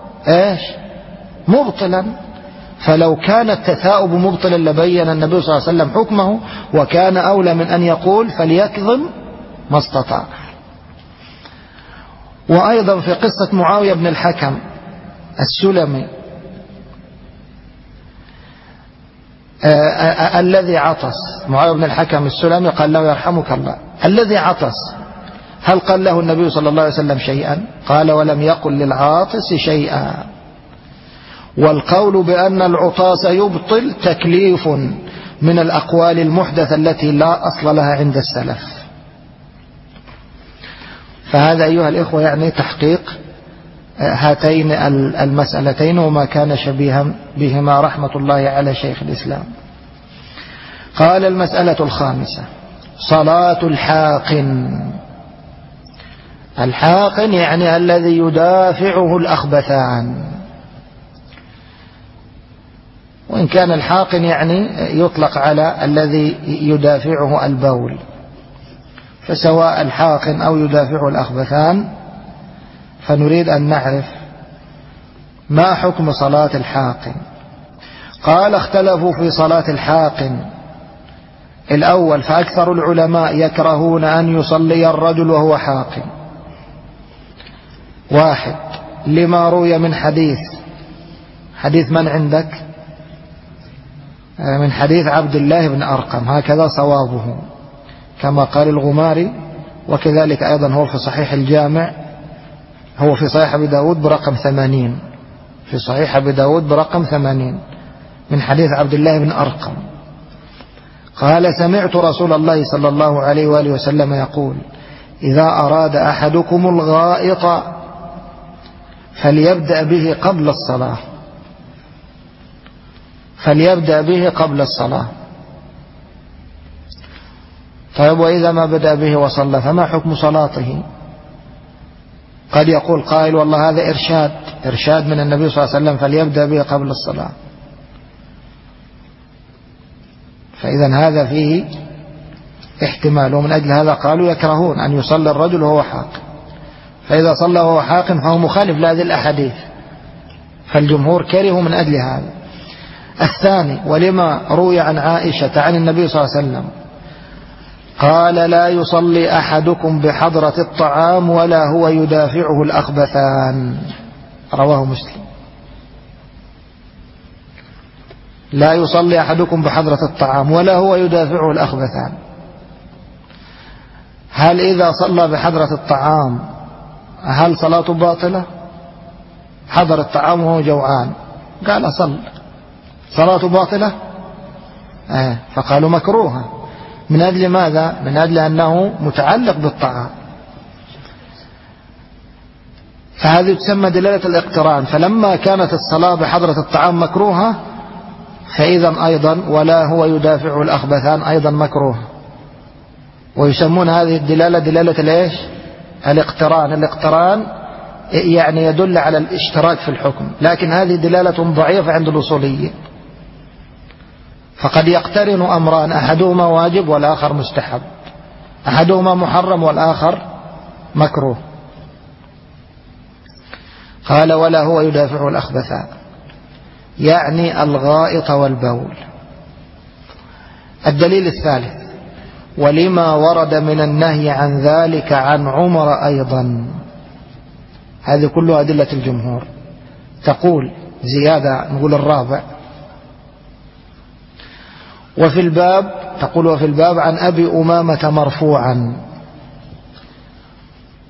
مبطلا، فلو كان التثاؤب مبطلا لبين النبي صلى الله عليه وسلم حكمه، وكان أولى من أن يقول فليكظم ما استطاع. وأيضا في قصة معاوية بن الحكم السلمي الذي عطس، معاوية بن الحكم السلمي قال له يرحمك الله، الذي عطس هل قال له النبي صلى الله عليه وسلم شيئا؟ قال ولم يقل للعاطس شيئا. والقول بأن العطاس يبطل تكليف من الأقوال المحدثة التي لا أصل لها عند السلف. فهذا أيها الإخوة يعني تحقيق هاتين المسألتين وما كان شبيها بهما رحمة الله على شيخ الإسلام. قال المسألة الخامسة صلاة الحاقن. الحاقن يعني الذي يدافعه الأخبثان، وإن كان الحاقن يعني يطلق على الذي يدافعه البول، فسواء الحاقن أو يدافعه الأخبثان. فنريد أن نعرف ما حكم صلاة الحاقن. قال اختلفوا في صلاة الحاقن. الأول فأكثر العلماء يكرهون أن يصلي الرجل وهو حاقن. واحد لما روي من حديث من عندك؟ من حديث عبد الله بن أرقم، هكذا صوابه كما قال الغماري، وكذلك أيضا هو في صحيح الجامع، هو في صحيح أبي داود برقم 80، في صحيح أبي داود برقم 80 من حديث عبد الله بن أرقم قال سمعت رسول الله صلى الله عليه وآله وسلم يقول إذا أراد أحدكم الغائط فليبدأ به قبل الصلاة، فليبدأ به قبل الصلاة. طيب وإذا ما بدأ به وصلى فما حكم صلاته؟ قد يقول قائل والله هذا إرشاد من النبي صلى الله عليه وسلم فليبدأ به قبل الصلاة، فإذا هذا فيه احتمال، ومن أجل هذا قالوا يكرهون أن يصلي الرجل وهو حاقن، فإذا صلى وهو حاقن فهو مخالف لهذه الأحاديث، فالجمهور كرهوا من أجل هذا. الثاني ولما روي عن عائشة عن النبي صلى الله عليه وسلم قال لا يصلي أحدكم بحضرة الطعام ولا هو يدافعه الأخبثان، رواه مسلم. لا يصلي أحدكم بحضرة الطعام ولا هو يدافعه الأخبثان. هل إذا صلى بحضرة الطعام هل صلاته باطلة؟ حضر الطعام وهو جوعان قال صل، صلاته باطلة؟ فقالوا مكروهة. من أجل ماذا؟ من أجل أنه متعلق بالطعام، فهذه تسمى دلالة الاقتران. فلما كانت الصلاة بحضرة الطعام مكروهة فإذا أيضا ولا هو يدافع الأخبثان أيضا مكروه، ويسمون هذه الدلالة دلالة الاقتران. الاقتران يعني يدل على الاشتراك في الحكم، لكن هذه دلالة ضعيفة عند الأصوليين، فقد يقترن أمران أحدهما واجب والآخر مستحب، أحدهما محرم والآخر مكروه. قال ولا هو يدافع الأخبثان يعني الغائط والبول. الدليل الثالث ولما ورد من النهي عن ذلك عن عمر أيضا. هذه كلها أدلة الجمهور. تقول زيادة نقول الرابع وفي الباب، تقول وفي الباب عن أبي أمامة مرفوعا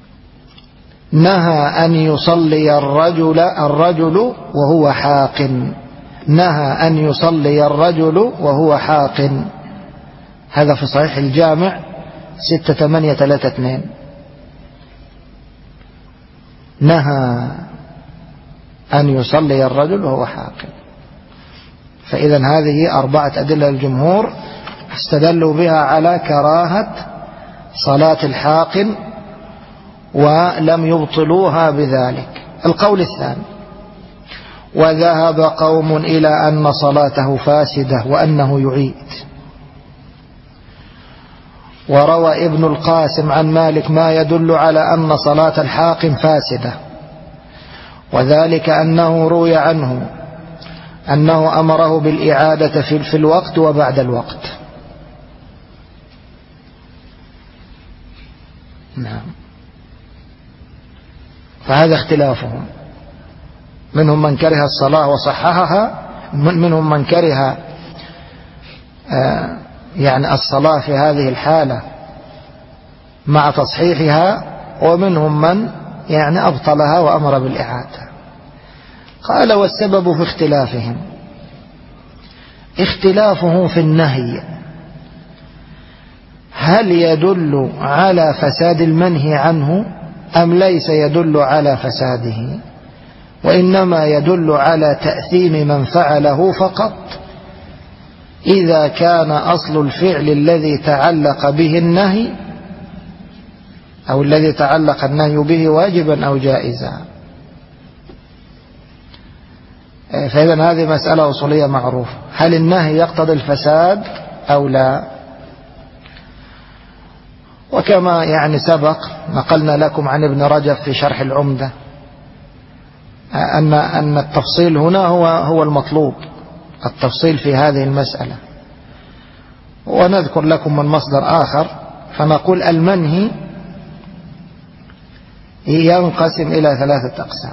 نهى أن يصلي الرجل وهو حاق. نهى أن يصلي الرجل وهو حاق. هذا في صحيح الجامع 6832. نهى أن يصلي الرجل وهو حاق. فإذا هذه 4 أدلة الجمهور استدلوا بها على كراهة صلاة الحاق ولم يبطلوها بذلك. القول الثاني: وذهب قوم إلى أن صلاته فاسدة وأنه يعيد. وروى ابن القاسم عن مالك ما يدل على أن صلاة الحاق فاسدة، وذلك أنه روي عنه أنه أمره بالإعادة في الوقت وبعد الوقت. نعم. فهذا اختلافهم، منهم من كره الصلاة وصححها، منهم من كره يعني الصلاة في هذه الحالة مع تصحيحها، ومنهم من يعني أبطلها وأمر بالإعادة. قال: والسبب في اختلافهم اختلافه في النهي، هل يدل على فساد المنهي عنه أم ليس يدل على فساده، وإنما يدل على تأثيم من فعله فقط إذا كان أصل الفعل الذي تعلق به النهي أو الذي تعلق النهي به واجبا أو جائزا. فإذا هذه مسألة أصولية معروفة: هل النهي يقتضي الفساد أو لا؟ وكما يعني سبق نقلنا لكم عن ابن رجب في شرح العمدة أن التفصيل هنا هو المطلوب، التفصيل في هذه المسألة. ونذكر لكم من مصدر آخر فنقول: المنهي ينقسم إلى 3 أقسام.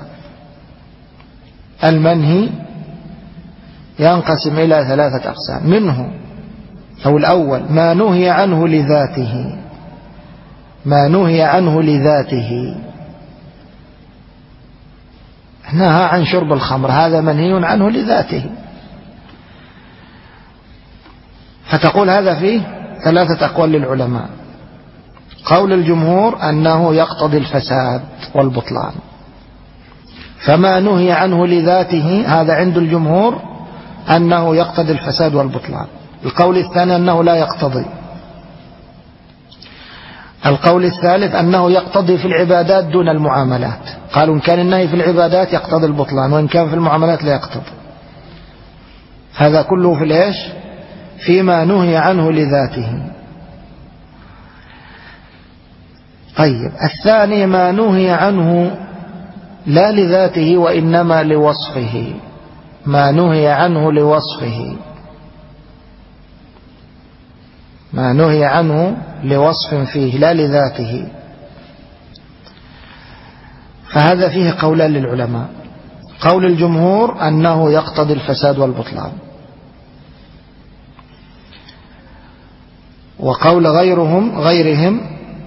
المنهي ينقسم إلى 3 أقسام، منه أو الأول ما نهي عنه لذاته. ما نهي عنه لذاته، نهى عن شرب الخمر، هذا منهي عنه لذاته، فتقول هذا فيه 3 أقوال للعلماء. قول الجمهور أنه يقتضي الفساد والبطلان، فما نهي عنه لذاته هذا عند الجمهور أنه يقتضي الفساد والبطلان. القول الثاني أنه لا يقتضي. القول الثالث أنه يقتضي في العبادات دون المعاملات، قالوا إن كان النهي في العبادات يقتضي البطلان، وإن كان في المعاملات لا يقتضي. هذا كله في الإيش؟ فيما نهي عنه لذاته. طيب، الثاني ما نهي عنه لا لذاته وإنما لوصفه. ما نهي عنه لوصفه، ما نهي عنه لوصف فيه لا لذاته، فهذا فيه قولان للعلماء. قول الجمهور أنه يقتضي الفساد والبطلان، وقول غيرهم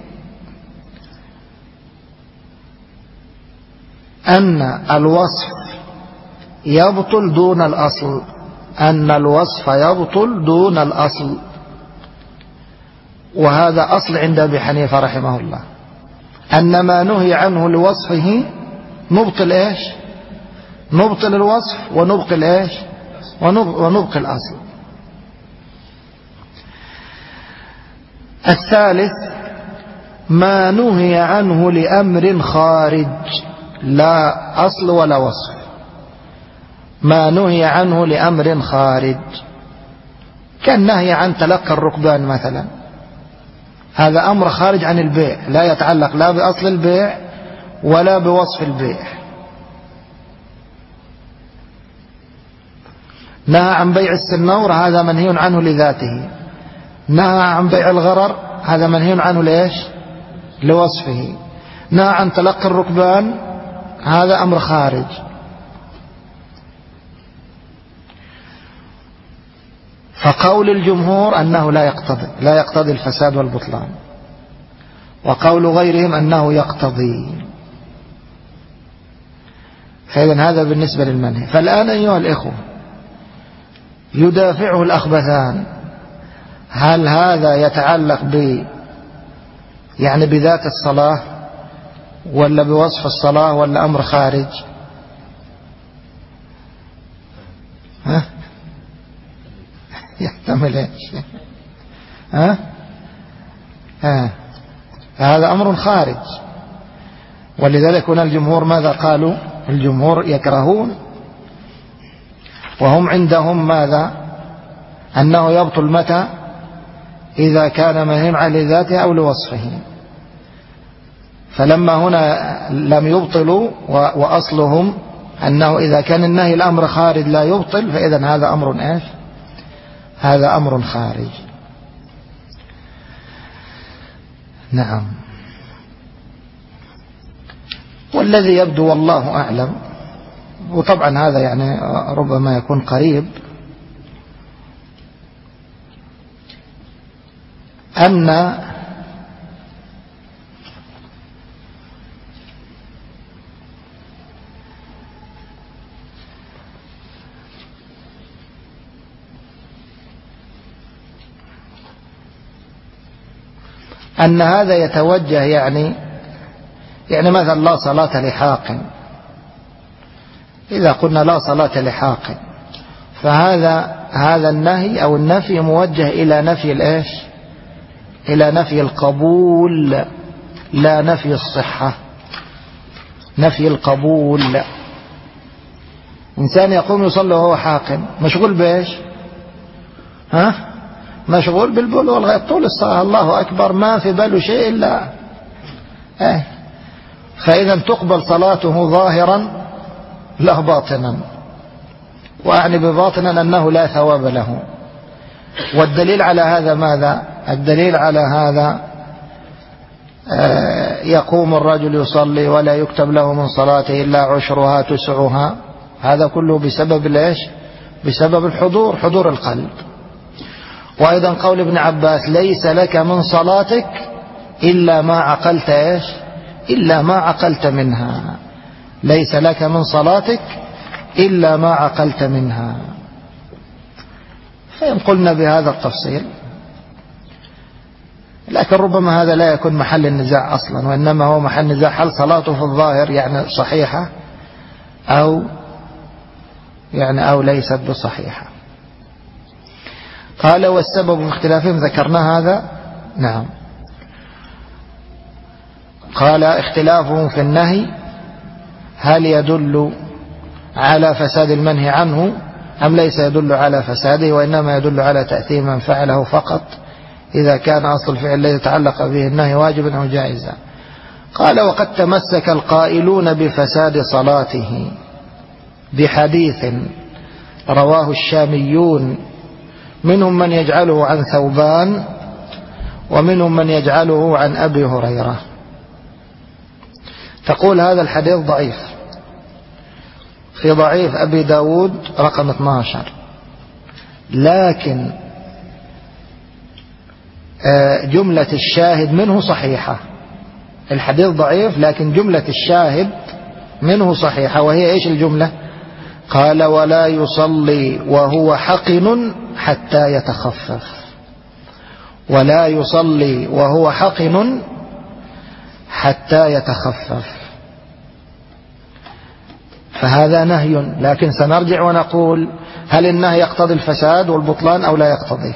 أن الوصف يبطل دون الأصل، أن الوصف يبطل دون الأصل، وهذا أصل عند أبي حنيفة رحمه الله، أن ما نهي عنه لوصفه نبطل إيش؟ نبطل الوصف ونبقي إيش؟ ونبقي الأصل. الثالث ما نهي عنه لأمر خارج، لا أصل ولا وصف. ما نهي عنه لأمر خارج، كالنهي عن تلقى الركبان مثلا، هذا أمر خارج عن البيع، لا يتعلق لا بأصل البيع ولا بوصف البيع. نهى عن بيع السنور، هذا منهي عنه لذاته. نهى عن بيع الغرر، هذا منهي عنه ليش؟ لوصفه. نهى عن تلقي الركبان، هذا أمر خارج. فقول الجمهور أنه لا يقتضي الفساد والبطلان، وقول غيرهم أنه يقتضي. فإذن هذا بالنسبة للمنهي. فالآن أيها الإخوة يدافعه الأخبثان، هل هذا يتعلق يعني بذات الصلاة ولا بوصف الصلاة ولا أمر خارج؟ ها؟ يحتمل ايش؟ هذا أمر خارج. ولذلك هنا الجمهور ماذا قالوا؟ الجمهور يكرهون، وهم عندهم ماذا؟ أنه يبطل متى؟ إذا كان منهيا لذاته أو لوصفه. فلما هنا لم يبطلوا وأصلهم أنه إذا كان النهي الأمر خارج لا يبطل، فإذن هذا أمر إيش؟ هذا أمر خارج. نعم. والذي يبدو والله أعلم، وطبعا هذا يعني ربما يكون قريب، أن هذا يتوجه يعني مثلا لا صلاة لحاق. إذا قلنا لا صلاة لحاق فهذا النهي أو النفي موجه إلى نفي الإيش؟ إلى نفي القبول، لا نفي الصحة، نفي القبول. لا. إنسان يقوم يصلي وهو حاقن، مشغول بإيش؟ مشغول بالبول والغيط طول الصلاة، الله أكبر، ما في باله شيء إلا فإذا تقبل صلاته ظاهرا له باطنا، وأعني بباطنا أنه لا ثواب له. والدليل على هذا ماذا؟ الدليل على هذا يقوم الرجل يصلي ولا يكتب له من صلاته إلا عشرها تسعها، هذا كله بسبب الإيش؟ بسبب الحضور، حضور القلب. وأيضا قول ابن عباس ليس لك من صلاتك إلا ما عقلت إيش؟ إلا ما عقلت منها، ليس لك من صلاتك إلا ما عقلت منها. فإن قلنا بهذا التفصيل، لكن ربما هذا لا يكون محل النزاع أصلا، وإنما هو محل نزاع هل صلاته في الظاهر يعني صحيحة أو ليست بصحيحة. قال والسبب في اختلافهم، ذكرنا هذا. نعم. قال اختلافهم في النهي هل يدل على فساد المنهي عنه أم ليس يدل على فساده، وإنما يدل على تأثير من فعله فقط إذا كان أصل الفعل الذي يتعلق به النهي واجبا أو جائزا. قال وقد تمسك القائلون بفساد صلاته بحديث رواه الشاميون، منهم من يجعله عن ثوبان ومنهم من يجعله عن أبي هريرة. تقول هذا الحديث ضعيف، في ضعيف أبي داود رقم 12، لكن جملة الشاهد منه صحيحة. الحديث ضعيف لكن جملة الشاهد منه صحيحة، وهي إيش الجملة؟ قال ولا يصلي وهو حقن حتى يتخفف، ولا يصلي وهو حقن حتى يتخفف. فهذا نهي، لكن سنرجع ونقول هل النهي يقتضي الفساد والبطلان أو لا يقتضي؟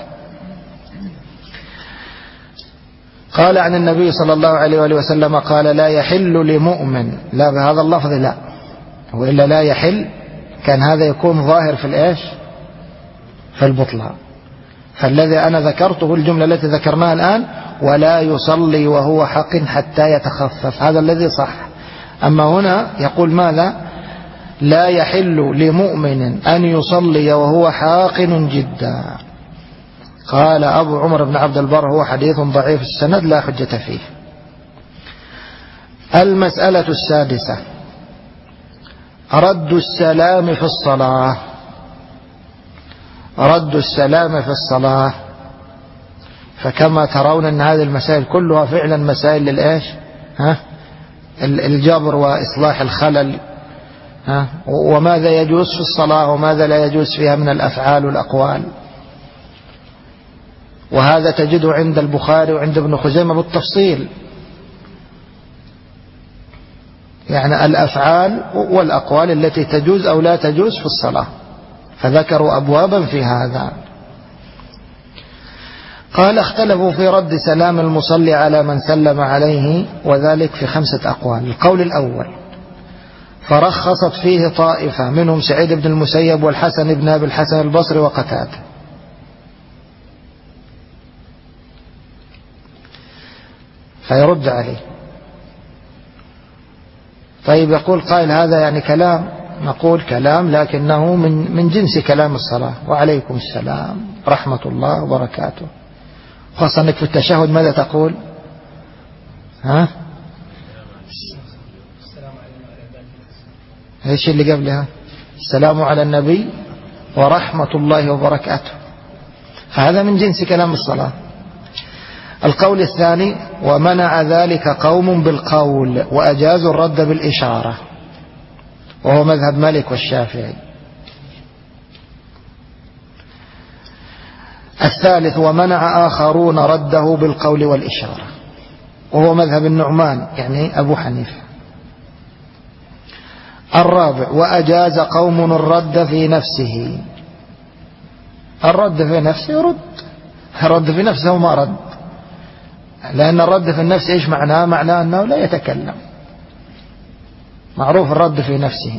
قال عن النبي صلى الله عليه وآله وسلم قال لا يحل لمؤمن، لا بهذا اللفظ لا، وإلا لا يحل كان هذا يكون ظاهر في الإيش؟ في البطلان. فالذي أنا ذكرته الجملة التي ذكرناها الآن ولا يصلي وهو حق حتى يتخفف، هذا الذي صح. أما هنا يقول ماذا؟ لا يحل لمؤمن أن يصلي وهو حاقن جدا. قال أبو عمر بن عبد البر هو حديث ضعيف السند لا حجة فيه. المسألة السادسة رد السلام في الصلاة. رد السلام في الصلاة، فكما ترون أن هذه المسائل كلها فعلا مسائل للإيش؟ الجبر وإصلاح الخلل وماذا يجوز في الصلاة وماذا لا يجوز فيها من الأفعال والأقوال. وهذا تجده عند البخاري وعند ابن خزيمة بالتفصيل، يعني الأفعال والأقوال التي تجوز أو لا تجوز في الصلاة، فذكروا أبوابا في هذا. قال اختلفوا في رد سلام المصلي على من سلم عليه، وذلك في 5 أقوال. القول الأول فرخصت فيه طائفة منهم سعيد بن المسيب والحسن بن أبي الحسن البصري وقتادة. فيرد عليه. طيب يقول قائل هذا يعني كلام، نقول كلام لكنه من جنس كلام الصلاة. وعليكم السلام رحمة الله وبركاته. خاصة أنك في التشهد ماذا تقول؟ ايش اللي قبلها؟ السلام على النبي ورحمة الله وبركاته. فهذا من جنس كلام الصلاة. القول الثاني ومنع ذلك قوم بالقول وأجازوا الرد بالإشارة، وهو مذهب مالك والشافعي. الثالث ومنع آخرون رده بالقول والإشارة، وهو مذهب النعمان يعني أبو حنيفة. الرابع وأجاز قوم الرد في نفسه. الرد في نفسه يرد، الرد في نفسه ما رد، لأن الرد في النفس إيش معناه؟ معناه أنه لا يتكلم، معروف الرد في نفسه.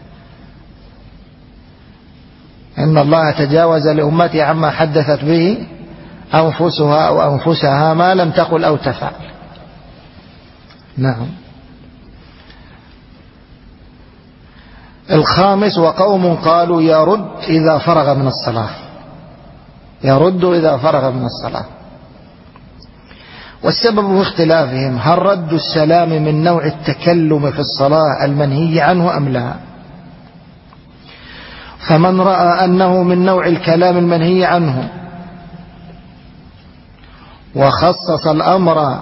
إن الله تجاوز لأمتي عما حدثت به أنفسها أو أنفسها ما لم تقل أو تفعل. نعم. الخامس وقوم قالوا يرد إذا فرغ من الصلاة، يرد إذا فرغ من الصلاة. والسبب في اختلافهم هل رد السلام من نوع التكلم في الصلاة المنهي عنه أم لا. فمن رأى أنه من نوع الكلام المنهي عنه وخصص الأمر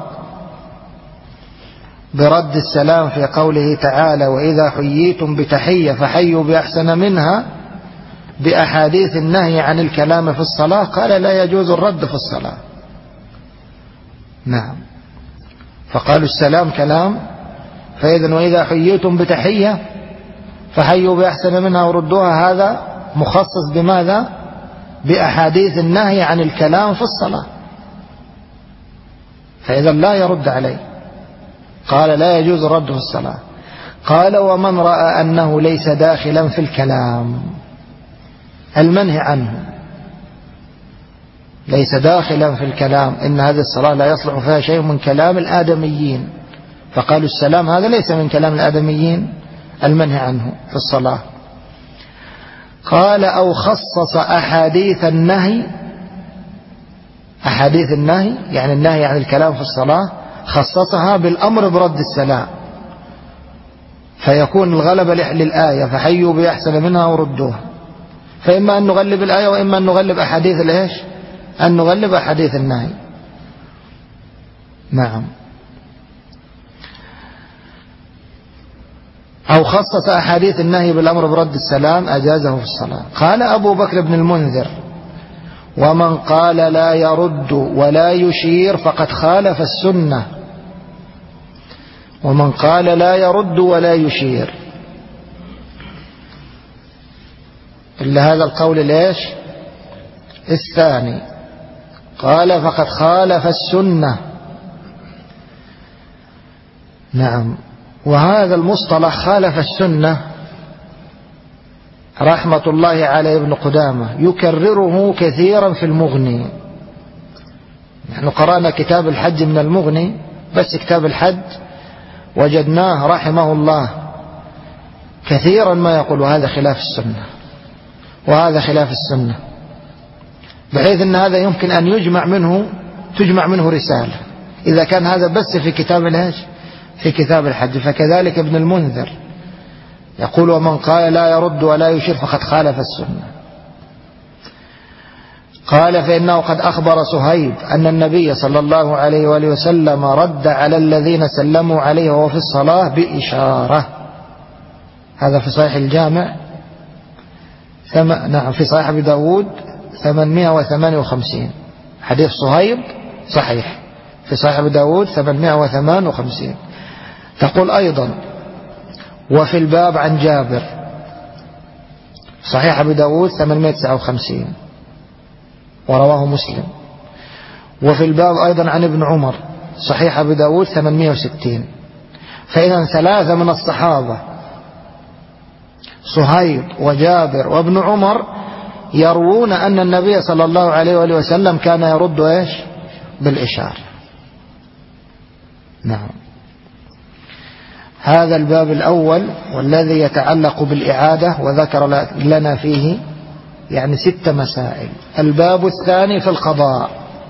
برد السلام في قوله تعالى وإذا حييتم بتحية فحيوا بأحسن منها بأحاديث النهي عن الكلام في الصلاة، قال لا يجوز الرد في الصلاة. نعم. فقالوا السلام كلام، فإذن وإذا حييتم بتحية فحيوا بأحسن منها وردوها، هذا مخصص بماذا؟ بأحاديث النهي عن الكلام في الصلاة، فإذا لا يرد عليه. قال لا يجوز الرد في الصلاة. قال ومن رأى أنه ليس داخلا في الكلام المنهي عنه، ليس داخلا في الكلام، إن هذه الصلاة لا يصلح فيها شيء من كلام الآدميين، فقالوا السلام هذا ليس من كلام الآدميين المنهي عنه في الصلاة. قال أو خصص أحاديث النهي، أحاديث النهي يعني النهي عن الكلام في الصلاة خصصها بالأمر برد السلام، فيكون الغلبة للآية فحيوا بأحسن منها وردوها. فإما أن نغلب الآية وإما أن نغلب أحاديث الإيش؟ أن نغلب أحاديث النهي. نعم. أو خصص أحاديث النهي بالأمر برد السلام أجازه في الصلاة. قال أبو بكر بن المنذر ومن قال لا يرد ولا يشير فقد خالف السنة. ومن قال لا يرد ولا يشير، إلا هذا القول ليش؟ الثاني. قال فقد خالف السنة. نعم. وهذا المصطلح خالف السنة رحمة الله عليه ابن قدامة يكرره كثيرا في المغني. نحن قرأنا كتاب الحج من المغني، بس كتاب الحج وجدناه رحمه الله كثيرا ما يقول هذا خلاف السنة وهذا خلاف السنة، بحيث أن هذا يمكن أن تجمع منه رسالة إذا كان هذا بس في كتاب الهج في كتاب الحج. فكذلك ابن المنذر يقول ومن قال لا يرد ولا يشير فقد خالف السنة. قال فإنه قد أخبر صهيب أن النبي صلى الله عليه وآله وسلم رد على الذين سلموا عليه وهو في الصلاة بإشارة. هذا في صحيح الجامع نعم في صحيح أبي داود 858. حديث صهيب صحيح في صحيح أبي داود 858. تقول أيضا وفي الباب عن جابر صحيح أبي داود 859 ورواه مسلم. وفي الباب أيضا عن ابن عمر صحيح أبي داود 860. فإذا ثلاثة من الصحابة صهيب وجابر وابن عمر يروون أن النبي صلى الله عليه وآله وسلم كان يرد إيش بالإشارة. نعم. هذا الباب الأول والذي يتعلق بالإعادة، وذكر لنا فيه يعني 6 مسائل. الباب الثاني في القضاء.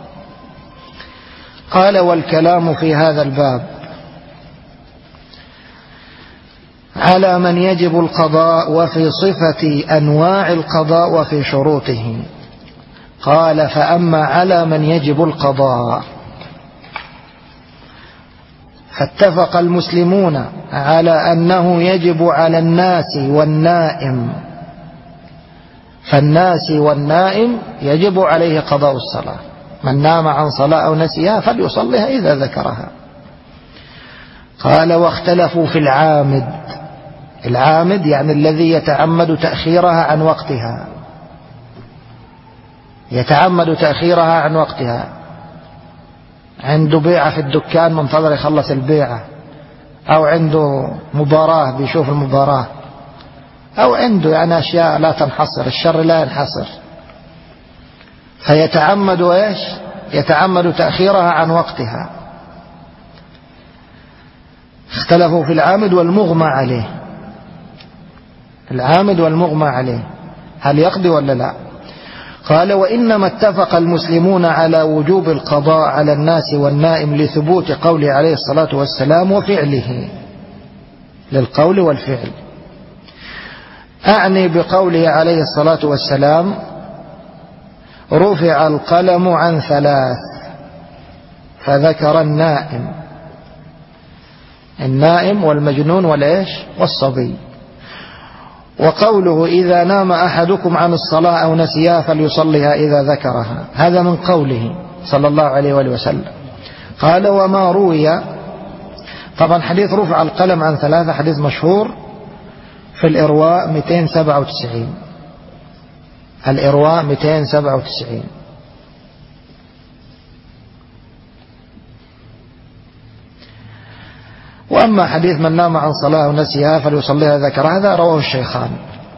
قال والكلام في هذا الباب على من يجب القضاء وفي صفة أنواع القضاء وفي شروطه. قال فأما على من يجب القضاء فاتفق المسلمون على أنه يجب على الناس والنائم، فالناس والنائم يجب عليه قضاء الصلاة، من نام عن صلاة أو نسيها فليصليها إذا ذكرها. قال واختلفوا في العامد. العامد يعني الذي يتعمد تأخيرها عن وقتها، يتعمد تأخيرها عن وقتها، عنده بيعة في الدكان منتظر يخلص البيعة، أو عنده مباراة بيشوف المباراة، أو عنده يعني أشياء لا تنحصر، الشر لا ينحصر، فيتعمد إيش؟ يتعمد تأخيرها عن وقتها. اختلفوا في العامد والمغمى عليه. العامد والمغمى عليه هل يقضي ولا لا؟ قال وإنما اتفق المسلمون على وجوب القضاء على الناس والنائم لثبوت قوله عليه الصلاة والسلام وفعله، للقول والفعل. أعني بقوله عليه الصلاة والسلام رفع القلم عن 3، فذكر النائم والمجنون والإيش والصبي. وقوله إذا نام أحدكم عن الصلاة أو نسيها فليصليها إذا ذكرها، هذا من قوله صلى الله عليه وآله وسلم. قال وما روي، طبعا حديث رفع القلم عن 3 حديث مشهور في الإرواء 297، الإرواء 297. وأما حديث من نام عن صلاة ونسيها فليصليها ذكرها هذا رواه الشيخان.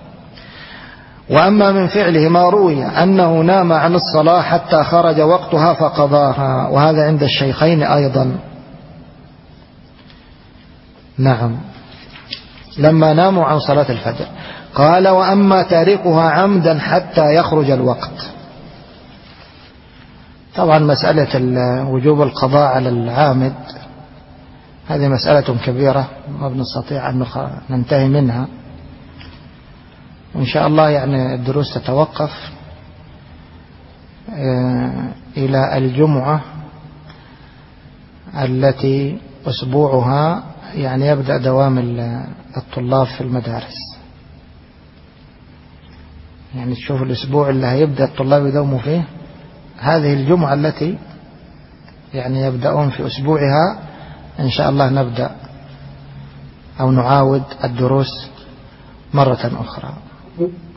وأما من فعله ما روي أنه نام عن الصلاة حتى خرج وقتها فقضاها، وهذا عند الشيخين أيضا. نعم، لما ناموا عن صلاة الفجر. قال وأما تاركها عمدا حتى يخرج الوقت. طبعا مسألة وجوب القضاء على العامد هذه مسألة كبيرة ما بنستطيع أن ننتهي منها، وإن شاء الله يعني الدروس تتوقف إلى الجمعة التي أسبوعها يعني يبدأ دوام الطلاب في المدارس. يعني تشوف الأسبوع اللي هيبدأ الطلاب يدوموا فيه هذه الجمعة التي يعني يبدأون في أسبوعها إن شاء الله نبدأ أو نعاود الدروس مرة أخرى.